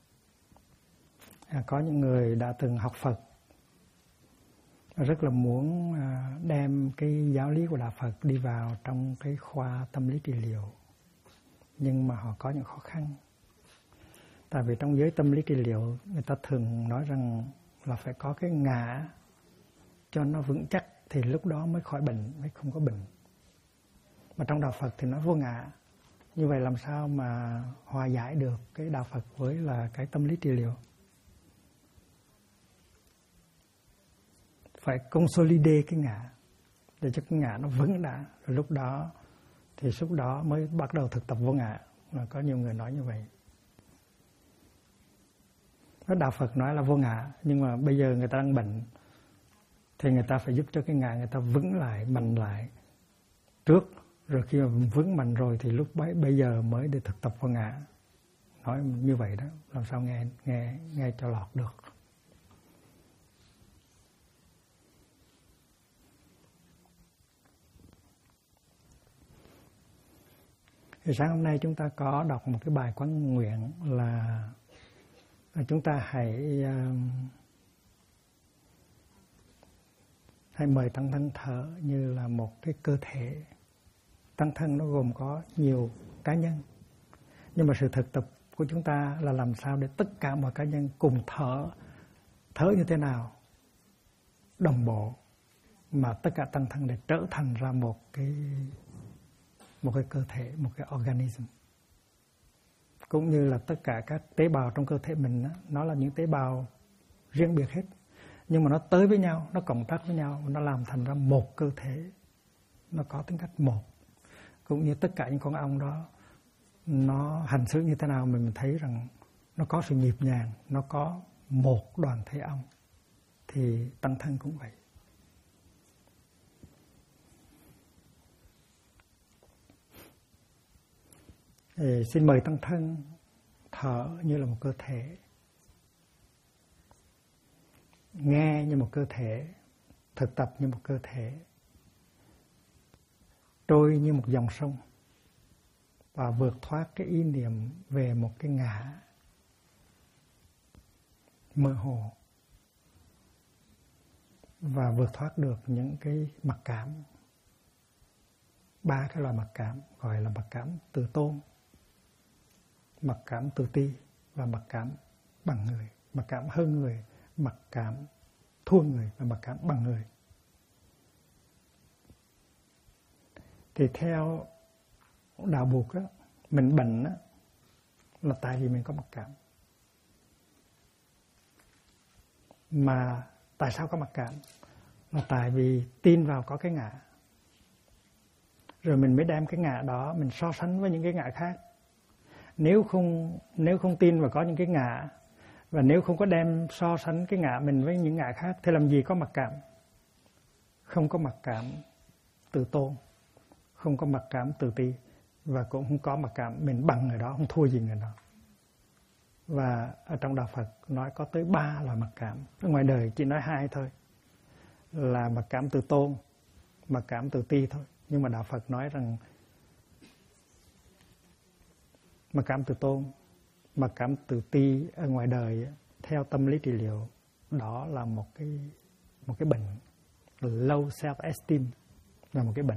Có những người đã từng học Phật, rất là muốn đem cái giáo lý của Đạo Phật đi vào trong cái khoa tâm lý trị liệu. Nhưng mà họ có những khó khăn. Tại vì trong giới tâm lý trị liệu, người ta thường nói rằng là phải có cái ngã cho nó vững chắc thì lúc đó mới khỏi bệnh, mới không có bệnh. Mà trong Đạo Phật thì nó vô ngã. Như vậy làm sao mà hòa giải được cái Đạo Phật với là cái tâm lý trị liệu? Phải consolidate cái ngã để cho cái ngã nó vững đã. Rồi lúc đó mới bắt đầu thực tập vô ngã. Mà có nhiều người nói như vậy. Đạo Phật nói là vô ngã, nhưng mà bây giờ người ta đang bệnh thì người ta phải giúp cho cái ngã người ta vững lại, mạnh lại trước, rồi khi mà vững mạnh rồi thì lúc bây giờ mới để thực tập vô ngã. Nói như vậy đó, làm sao nghe cho lọt được. Thì sáng hôm nay chúng ta có đọc một cái bài quán nguyện là chúng ta hãy mời tăng thân thở như là một cái cơ thể. Tăng thân nó gồm có nhiều cá nhân, nhưng mà sự thực tập của chúng ta là làm sao để tất cả mọi cá nhân cùng thở như thế nào đồng bộ mà tất cả tăng thân để trở thành ra một cái cơ thể, một cái organism. Cũng như là tất cả các tế bào trong cơ thể mình, nó là những tế bào riêng biệt hết. Nhưng mà nó tới với nhau, nó cộng tác với nhau, nó làm thành ra một cơ thể. Nó có tính cách một. Cũng như tất cả những con ong đó, nó hành xử như thế nào mình thấy rằng nó có sự nhịp nhàng, nó có một đoàn thể ong. Thì tăng thân cũng vậy. Xin mời tăng thân thở như là một cơ thể. nghe như một cơ thể, thực tập như một cơ thể, trôi như một dòng sông, và vượt thoát cái ý niệm về một cái ngã mơ hồ, và vượt thoát được những cái mặc cảm. 3 cái loại mặc cảm gọi là mặc cảm tự tôn, mặc cảm tự ti và mặc cảm bằng người, mặc cảm hơn người, mặc cảm thua người và mặc cảm bằng người. Thì theo đạo Bụt á, mình bệnh á là tại vì mình có mặc cảm. Mà tại sao có mặc cảm? Là tại vì tin vào có cái ngã. Rồi mình mới đem cái ngã đó mình so sánh với những cái ngã khác. Nếu không tin vào có những cái ngã, và nếu không có đem so sánh cái ngã mình với những ngã khác, thì làm gì có mặc cảm? Không có mặc cảm tự tôn, không có mặc cảm tự ti, và cũng không có mặc cảm mình bằng người đó, không thua gì người đó. Và ở trong đạo Phật nói có tới 3 loại mặc cảm. Ở ngoài đời chỉ nói 2 thôi, là mặc cảm tự tôn, mặc cảm tự ti thôi. Nhưng mà đạo Phật nói rằng mặc cảm tự tôn, mặc cảm tự ti ở ngoài đời theo tâm lý trị liệu đó là một cái bệnh, low self esteem là một cái bệnh.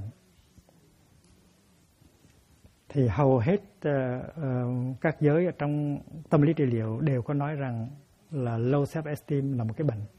Thì hầu hết các giới ở trong tâm lý trị liệu đều có nói rằng là low self esteem là một cái bệnh,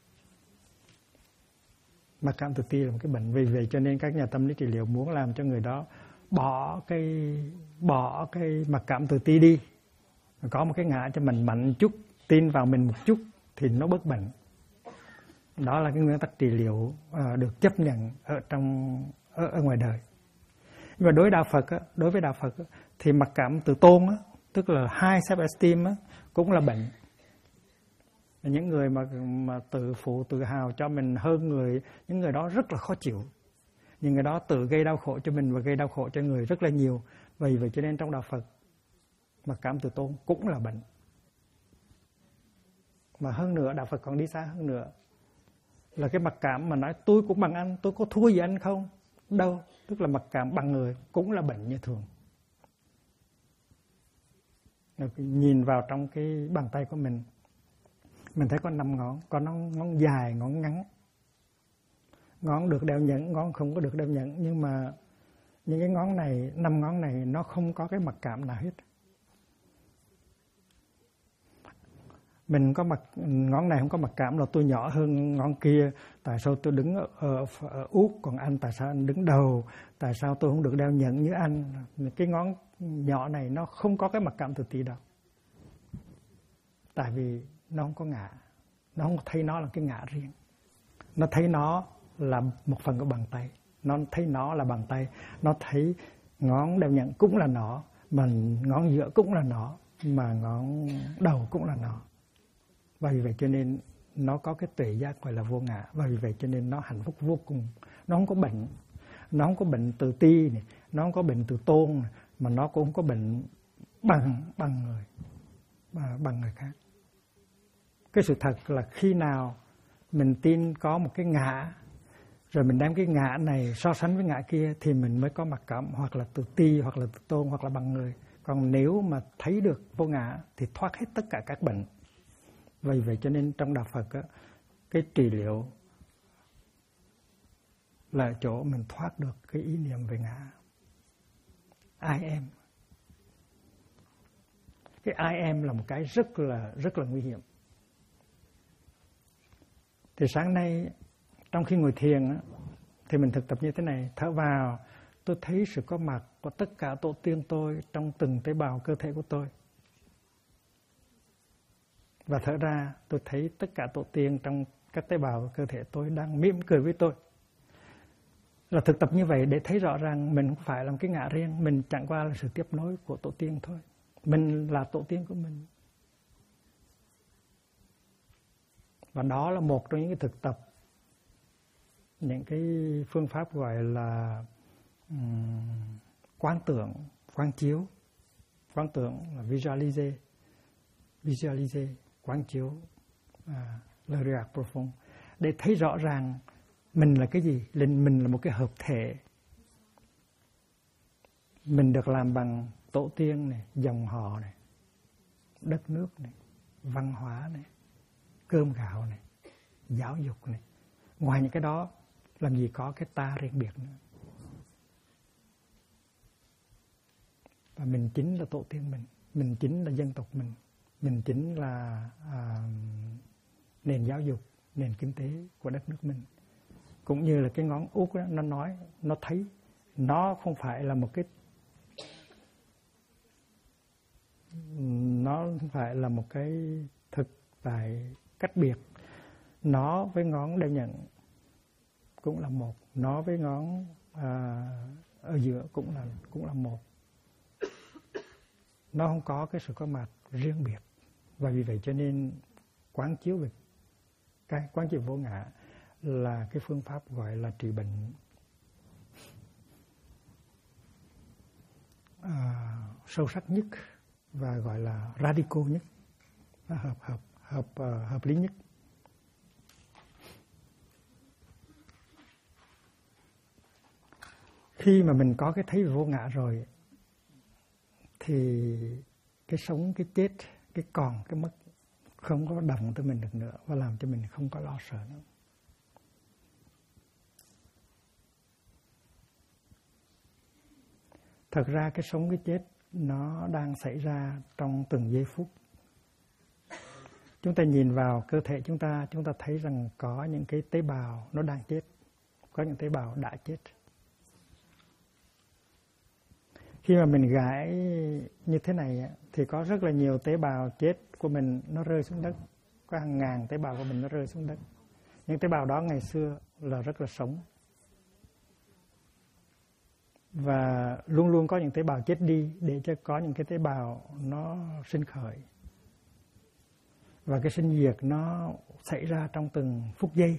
mặc cảm tự ti là một cái bệnh. Vì vậy cho nên các nhà tâm lý trị liệu muốn làm cho người đó bỏ cái mặc cảm tự ti đi, có một cái ngã cho mình mạnh chút, tin vào mình một chút thì nó bớt bệnh. Đó là cái nguyên tắc trị liệu được chấp nhận ở ngoài đời. Nhưng mà đối với đạo Phật thì mặc cảm tự tôn á, tức là high self esteem á, cũng là bệnh. Những người mà tự phụ tự hào cho mình hơn người, những người đó rất là khó chịu. Những người đó tự gây đau khổ cho mình và gây đau khổ cho người rất là nhiều. Vì vậy cho nên trong đạo Phật, mặc cảm tự tôn cũng là bệnh. Mà hơn nữa, đạo Phật còn đi xa hơn nữa, là cái mặc cảm mà nói tôi cũng bằng anh, tôi có thua gì anh không? Đâu, tức là mặc cảm bằng người cũng là bệnh như thường. Nhìn vào trong cái bàn tay của mình thấy có 5 ngón, có ngón dài, ngón ngắn. Ngón được đeo nhẫn, ngón không có được đeo nhẫn. Nhưng mà những cái ngón này, 5 ngón này nó không có cái mặc cảm nào hết. Mình có ngón này không có mặc cảm là tôi nhỏ hơn ngón kia, tại sao tôi đứng ở út, còn anh tại sao anh đứng đầu, tại sao tôi không được đeo nhẫn như anh. Cái ngón nhỏ này nó không có cái mặc cảm tự ti đâu. Tại vì nó không có ngã, nó không thấy nó là cái ngã riêng. Nó thấy nó là một phần của bàn tay, nó thấy nó là bàn tay, nó thấy ngón đeo nhẫn cũng là nó, mà ngón giữa cũng là nó, mà ngón đầu cũng là nó. Và vì vậy cho nên nó có cái tuệ giác gọi là vô ngã. Và vì vậy cho nên nó hạnh phúc vô cùng. Nó không có bệnh. Nó không có bệnh tự ti này, nó không có bệnh tự tôn này, mà nó cũng không có bệnh bằng người khác. Cái sự thật là khi nào mình tin có một cái ngã, rồi mình đem cái ngã này so sánh với ngã kia, thì mình mới có mặc cảm hoặc là tự ti, hoặc là tự tôn, hoặc là bằng người. Còn nếu mà thấy được vô ngã thì thoát hết tất cả các bệnh. Vì vậy cho nên trong đạo Phật á, cái trị liệu là chỗ mình thoát được cái ý niệm về ngã. I am. Cái I am là một cái rất là nguy hiểm. Thì sáng nay trong khi ngồi thiền á, thì mình thực tập như thế này: thở vào, tôi thấy sự có mặt của tất cả tổ tiên tôi trong từng tế bào cơ thể của tôi. Và thở ra, tôi thấy tất cả tổ tiên trong các tế bào cơ thể tôi đang mỉm cười với tôi. Là thực tập như vậy để thấy rõ ràng mình không phải là một cái ngã riêng, mình chẳng qua là sự tiếp nối của tổ tiên thôi. Mình là tổ tiên của mình. Và đó là một trong những cái thực tập, những cái phương pháp gọi là quán tưởng, quán chiếu. Quán tưởng là visualize, quán chiếu le regard profond, để thấy rõ ràng mình là cái gì, mình là một cái hợp thể. Mình được làm bằng tổ tiên này, dòng họ này, đất nước này, văn hóa này, cơm gạo này, giáo dục này. Ngoài những cái đó, làm gì có cái ta riêng biệt nữa. Và mình chính là tổ tiên mình chính là dân tộc mình chính là nền giáo dục, nền kinh tế của đất nước mình. Cũng như là cái ngón út đó, nó nói, nó thấy, nó không phải là một cái, nó không phải là một cái thực tại cách biệt. Nó với ngón đeo nhận cũng là một, nó với ngón ở giữa cũng là một. Nó không có cái sự có mặt riêng biệt. Và vì vậy cho nên quán chiếu về cái quán chiếu vô ngã là cái phương pháp gọi là trị bệnh sâu sắc nhất và gọi là radical nhất, hợp lý nhất. Khi mà mình có cái thấy vô ngã rồi thì cái sống, cái chết, cái còn, cái mất không có động tới mình được nữa và làm cho mình không có lo sợ nữa. Thật ra cái sống, cái chết nó đang xảy ra trong từng giây phút. Chúng ta nhìn vào cơ thể chúng ta thấy rằng có những cái tế bào nó đang chết, có những tế bào đã chết. Khi mà mình gãi như thế này thì có rất là nhiều tế bào chết của mình nó rơi xuống đất. Có hàng ngàn tế bào của mình nó rơi xuống đất. Những tế bào đó ngày xưa là rất là sống. Và luôn luôn có những tế bào chết đi để cho có những cái tế bào nó sinh khởi. Và cái sinh diệt nó xảy ra trong từng phút giây.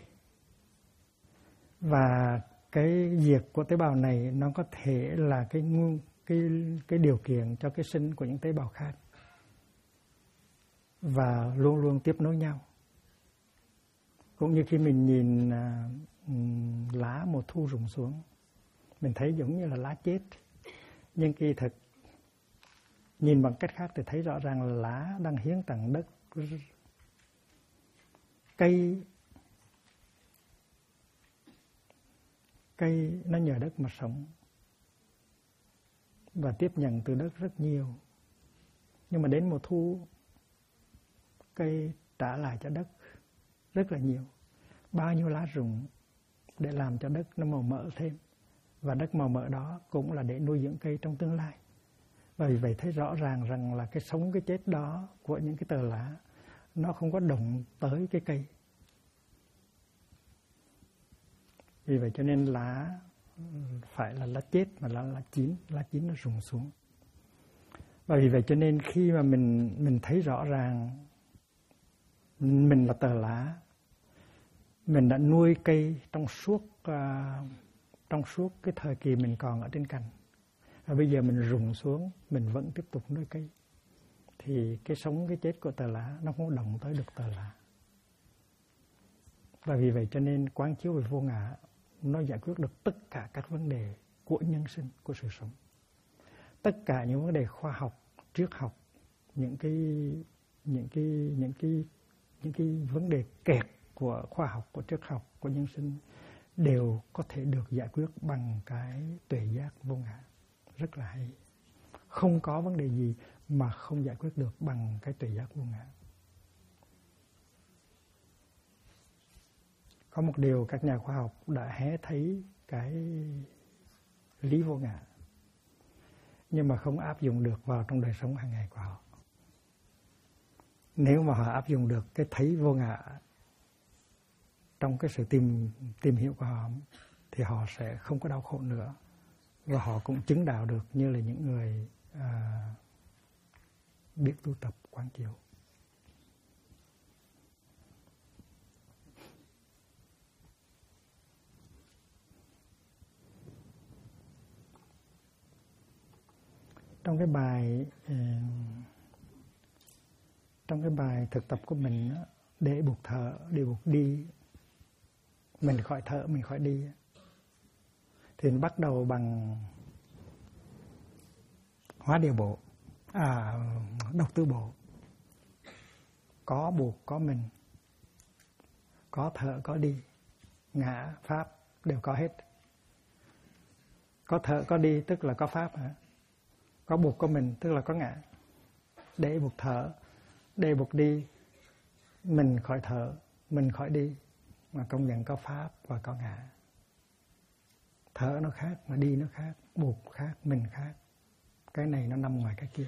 Và cái diệt của tế bào này nó có thể là cái điều kiện cho cái sinh của những tế bào khác. Và luôn luôn tiếp nối nhau. Cũng như khi mình nhìn lá mùa thu rụng xuống, mình thấy giống như là lá chết. Nhưng kỳ thực nhìn bằng cách khác thì thấy rõ ràng là lá đang hiến tặng đất. Cây nó nhờ đất mà sống và tiếp nhận từ đất rất nhiều. Nhưng mà đến mùa thu, cây trả lại cho đất rất là nhiều. Bao nhiêu lá rụng để làm cho đất nó màu mỡ thêm. Và đất màu mỡ đó cũng là để nuôi dưỡng cây trong tương lai. Và vì vậy thấy rõ ràng rằng là cái sống cái chết đó của những cái tờ lá nó không có động tới cái cây. Vì vậy cho nên lá phải là lá chết mà là lá chín nó rụng xuống. Và vì vậy cho nên khi mà mình thấy rõ ràng mình là tờ lá, mình đã nuôi cây trong suốt cái thời kỳ mình còn ở trên cành. Và bây giờ mình rụng xuống, mình vẫn tiếp tục nuôi cây. Thì cái sống cái chết của tờ lá nó không động tới được tờ lá. Và vì vậy cho nên quán chiếu về vô ngã nó giải quyết được tất cả các vấn đề của nhân sinh, của sự sống. Tất cả những vấn đề khoa học, triết học, những cái vấn đề kẹt của khoa học, của triết học, của nhân sinh đều có thể được giải quyết bằng cái tuệ giác vô ngã. Rất là hay. Không có vấn đề gì mà không giải quyết được bằng cái tuệ giác vô ngã. Có một điều các nhà khoa học đã hé thấy cái lý vô ngã, nhưng mà không áp dụng được vào trong đời sống hàng ngày của họ. Nếu mà họ áp dụng được cái thấy vô ngã trong cái sự tìm hiểu của họ thì họ sẽ không có đau khổ nữa. Và họ cũng chứng đạo được như là những người biết tu tập quán chiếu. Trong cái bài thực tập của mình để buộc thở, để buộc đi, mình khỏi thở, mình khỏi đi. Thì mình bắt đầu bằng hóa điều bộ, độc tứ bộ. Có buộc, có mình, có thở, có đi, ngã, pháp đều có hết. Có thở, có đi tức là có pháp hả? Có buộc, có mình tức là có ngã. Để buộc thở, để buộc đi, mình khỏi thở, mình khỏi đi, mà công nhận có pháp và có ngã. Thở nó khác, mà đi nó khác, buộc khác, mình khác. Cái này nó nằm ngoài cái kia.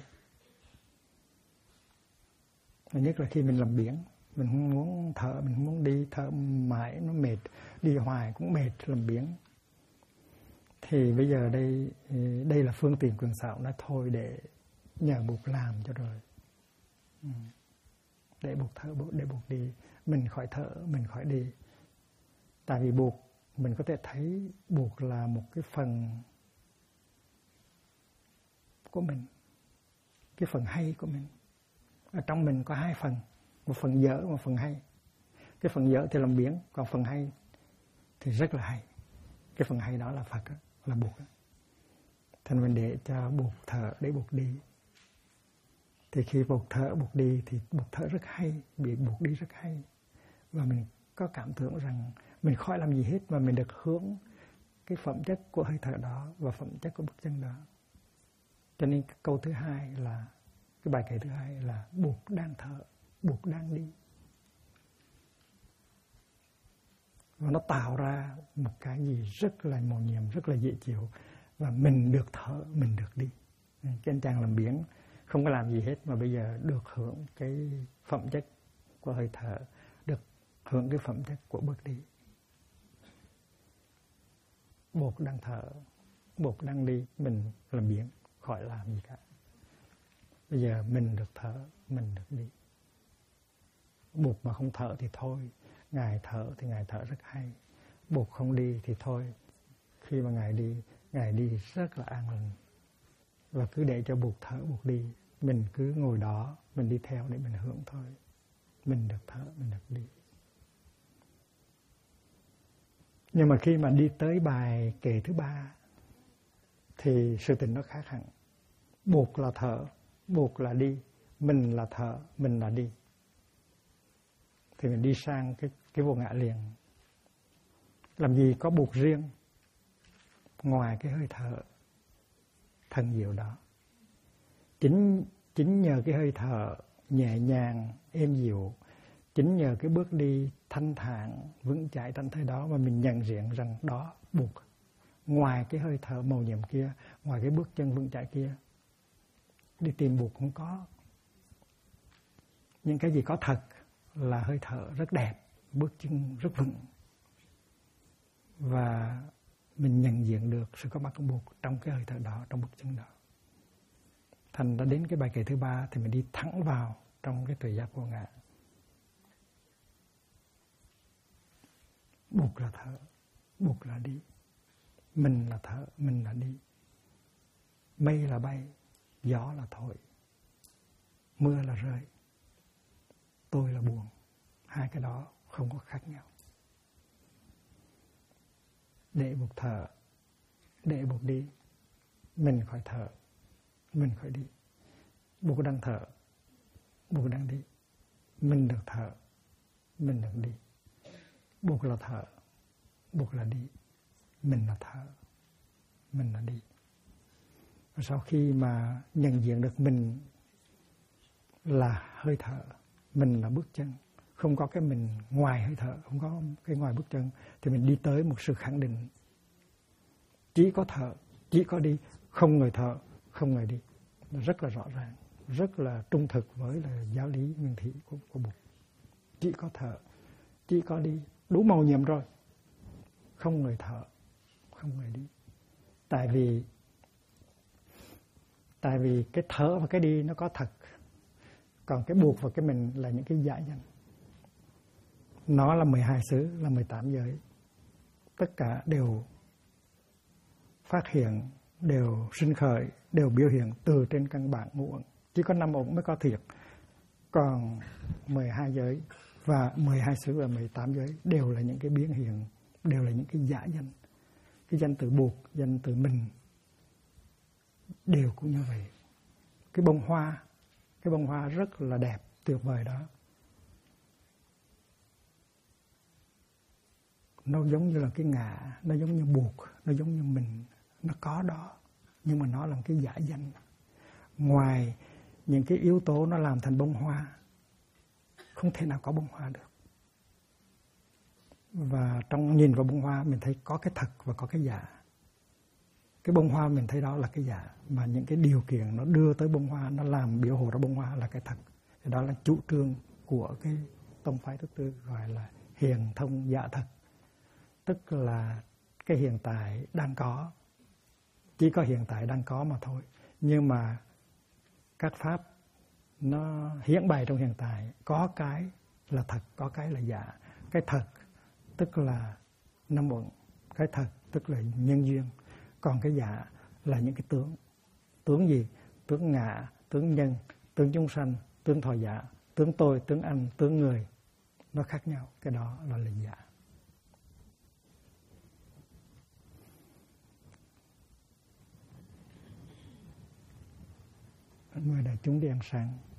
Và nhất là khi mình làm biển, mình không muốn thở, mình không muốn đi, thở mãi nó mệt, đi hoài cũng mệt, làm biển. Thì bây giờ đây là phương tiện quyền xảo, nói thôi để nhờ buộc làm cho rồi. Để buộc thở, để buộc đi, mình khỏi thở, mình khỏi đi. Tại vì buộc, mình có thể thấy buộc là một cái phần của mình, cái phần hay của mình. Ở trong mình có hai phần, một phần dở, một phần hay. Cái phần dở thì làm biến, còn phần hay thì rất là hay. Cái phần hay đó là Phật, là buộc. Thành mình để cho buộc thở để buộc đi. Thì khi buộc thở buộc đi thì buộc thở rất hay, bị buộc đi rất hay. Và mình có cảm tưởng rằng mình khỏi làm gì hết mà mình được hướng cái phẩm chất của hơi thở đó và phẩm chất của bước chân đó. Cho nên câu thứ hai là, cái bài kệ thứ hai là buộc đang thở, buộc đang đi. Và nó tạo ra một cái gì rất là mầu nhiệm, rất là dễ chịu. Và mình được thở, mình được đi. Cái anh chàng làm biển không có làm gì hết mà bây giờ được hưởng cái phẩm chất của hơi thở, được hưởng cái phẩm chất của bước đi. Buộc đang thở, buộc đang đi, mình làm biển, khỏi làm gì cả. Bây giờ mình được thở, mình được đi. Buộc mà không thở thì thôi, Ngài thở thì Ngài thở rất hay. Buộc không đi thì thôi, khi mà Ngài đi rất là an lành. Và cứ để cho buộc thở, buộc đi, mình cứ ngồi đó, mình đi theo để mình hưởng thôi. Mình được thở, mình được đi. Nhưng mà khi mà đi tới bài kệ thứ ba thì sự tình nó khác hẳn. Buộc là thở, buộc là đi, mình là thở, mình là đi. Thì mình đi sang cái vô ngã liền. Làm gì có buộc riêng ngoài cái hơi thở thần diệu đó. Chính nhờ cái hơi thở nhẹ nhàng, êm dịu, chính nhờ cái bước đi thanh thản, vững chãi trong thế đó mà mình nhận diện rằng đó buộc. Ngoài cái hơi thở màu nhiệm kia, ngoài cái bước chân vững chãi kia, đi tìm buộc không có. Nhưng cái gì có thật là hơi thở rất đẹp, bước chân rất vững. Và mình nhận diện được sự có mặt của buộc trong cái hơi thở đó, trong bước chân đó. Thành đã đến cái bài kệ thứ ba thì mình đi thẳng vào trong cái tuệ giác vô ngã. Buộc là thở, buộc là đi. Mình là thở, mình là đi. Mây là bay, gió là thổi, mưa là rơi, tôi là buồn. Hai cái đó không có khác nhau. Để buộc thở, để buộc đi, mình khỏi thở, mình khỏi đi. Buộc đang thở, buộc đang đi, mình được thở, mình được đi. Buộc là thở, buộc là đi, mình là thở, mình là đi. Và sau khi mà nhận diện được mình là hơi thở, mình là bước chân, không có cái mình ngoài hơi thở, không có cái ngoài bước chân, thì mình đi tới một sự khẳng định. Chỉ có thở, chỉ có đi, không người thở, không người đi. Nó rất là rõ ràng, rất là trung thực với là giáo lý nguyên thủy của Bụt. Chỉ có thở, chỉ có đi, đủ màu nhiệm rồi. Không người thở, không người đi. Tại vì cái thở và cái đi nó có thật. Còn cái buộc và cái mình là những cái giả danh. Nó là 12 xứ, là 18 giới. Tất cả đều phát hiện, đều sinh khởi, đều biểu hiện từ trên căn bản ngũ uẩn. Chỉ có 5 uẩn mới có thiệt. Còn 12 giới Và 12 xứ và 18 giới đều là những cái biến hiện, đều là những cái giả danh. Cái danh từ buộc, danh từ mình đều cũng như vậy. Cái bông hoa rất là đẹp, tuyệt vời đó, nó giống như là cái ngạ, nó giống như buộc, nó giống như mình, nó có đó, nhưng mà nó là cái giả danh. Ngoài những cái yếu tố nó làm thành bông hoa, không thể nào có bông hoa được. Và trong nhìn vào bông hoa mình thấy có cái thật và có cái giả. Cái bông hoa mình thấy đó là cái giả, mà những cái điều kiện nó đưa tới bông hoa, nó làm biểu hồ ra bông hoa là cái thật. Thì đó là chủ trương của cái tông phái thứ tư, gọi là hiền thông giả thật. Tức là cái hiện tại đang có, chỉ có hiện tại đang có mà thôi. Nhưng mà các pháp nó hiển bày trong hiện tại, có cái là thật, có cái là giả. Cái thật tức là năm uẩn, cái thật tức là nhân duyên. Còn cái giả là những cái tướng. Tướng gì? Tướng ngạ, tướng nhân, tướng chúng sanh, tướng thọ giả, tướng tôi, tướng anh, tướng người. Nó khác nhau, cái đó là giả. Mời đại chúng đi ăn sáng.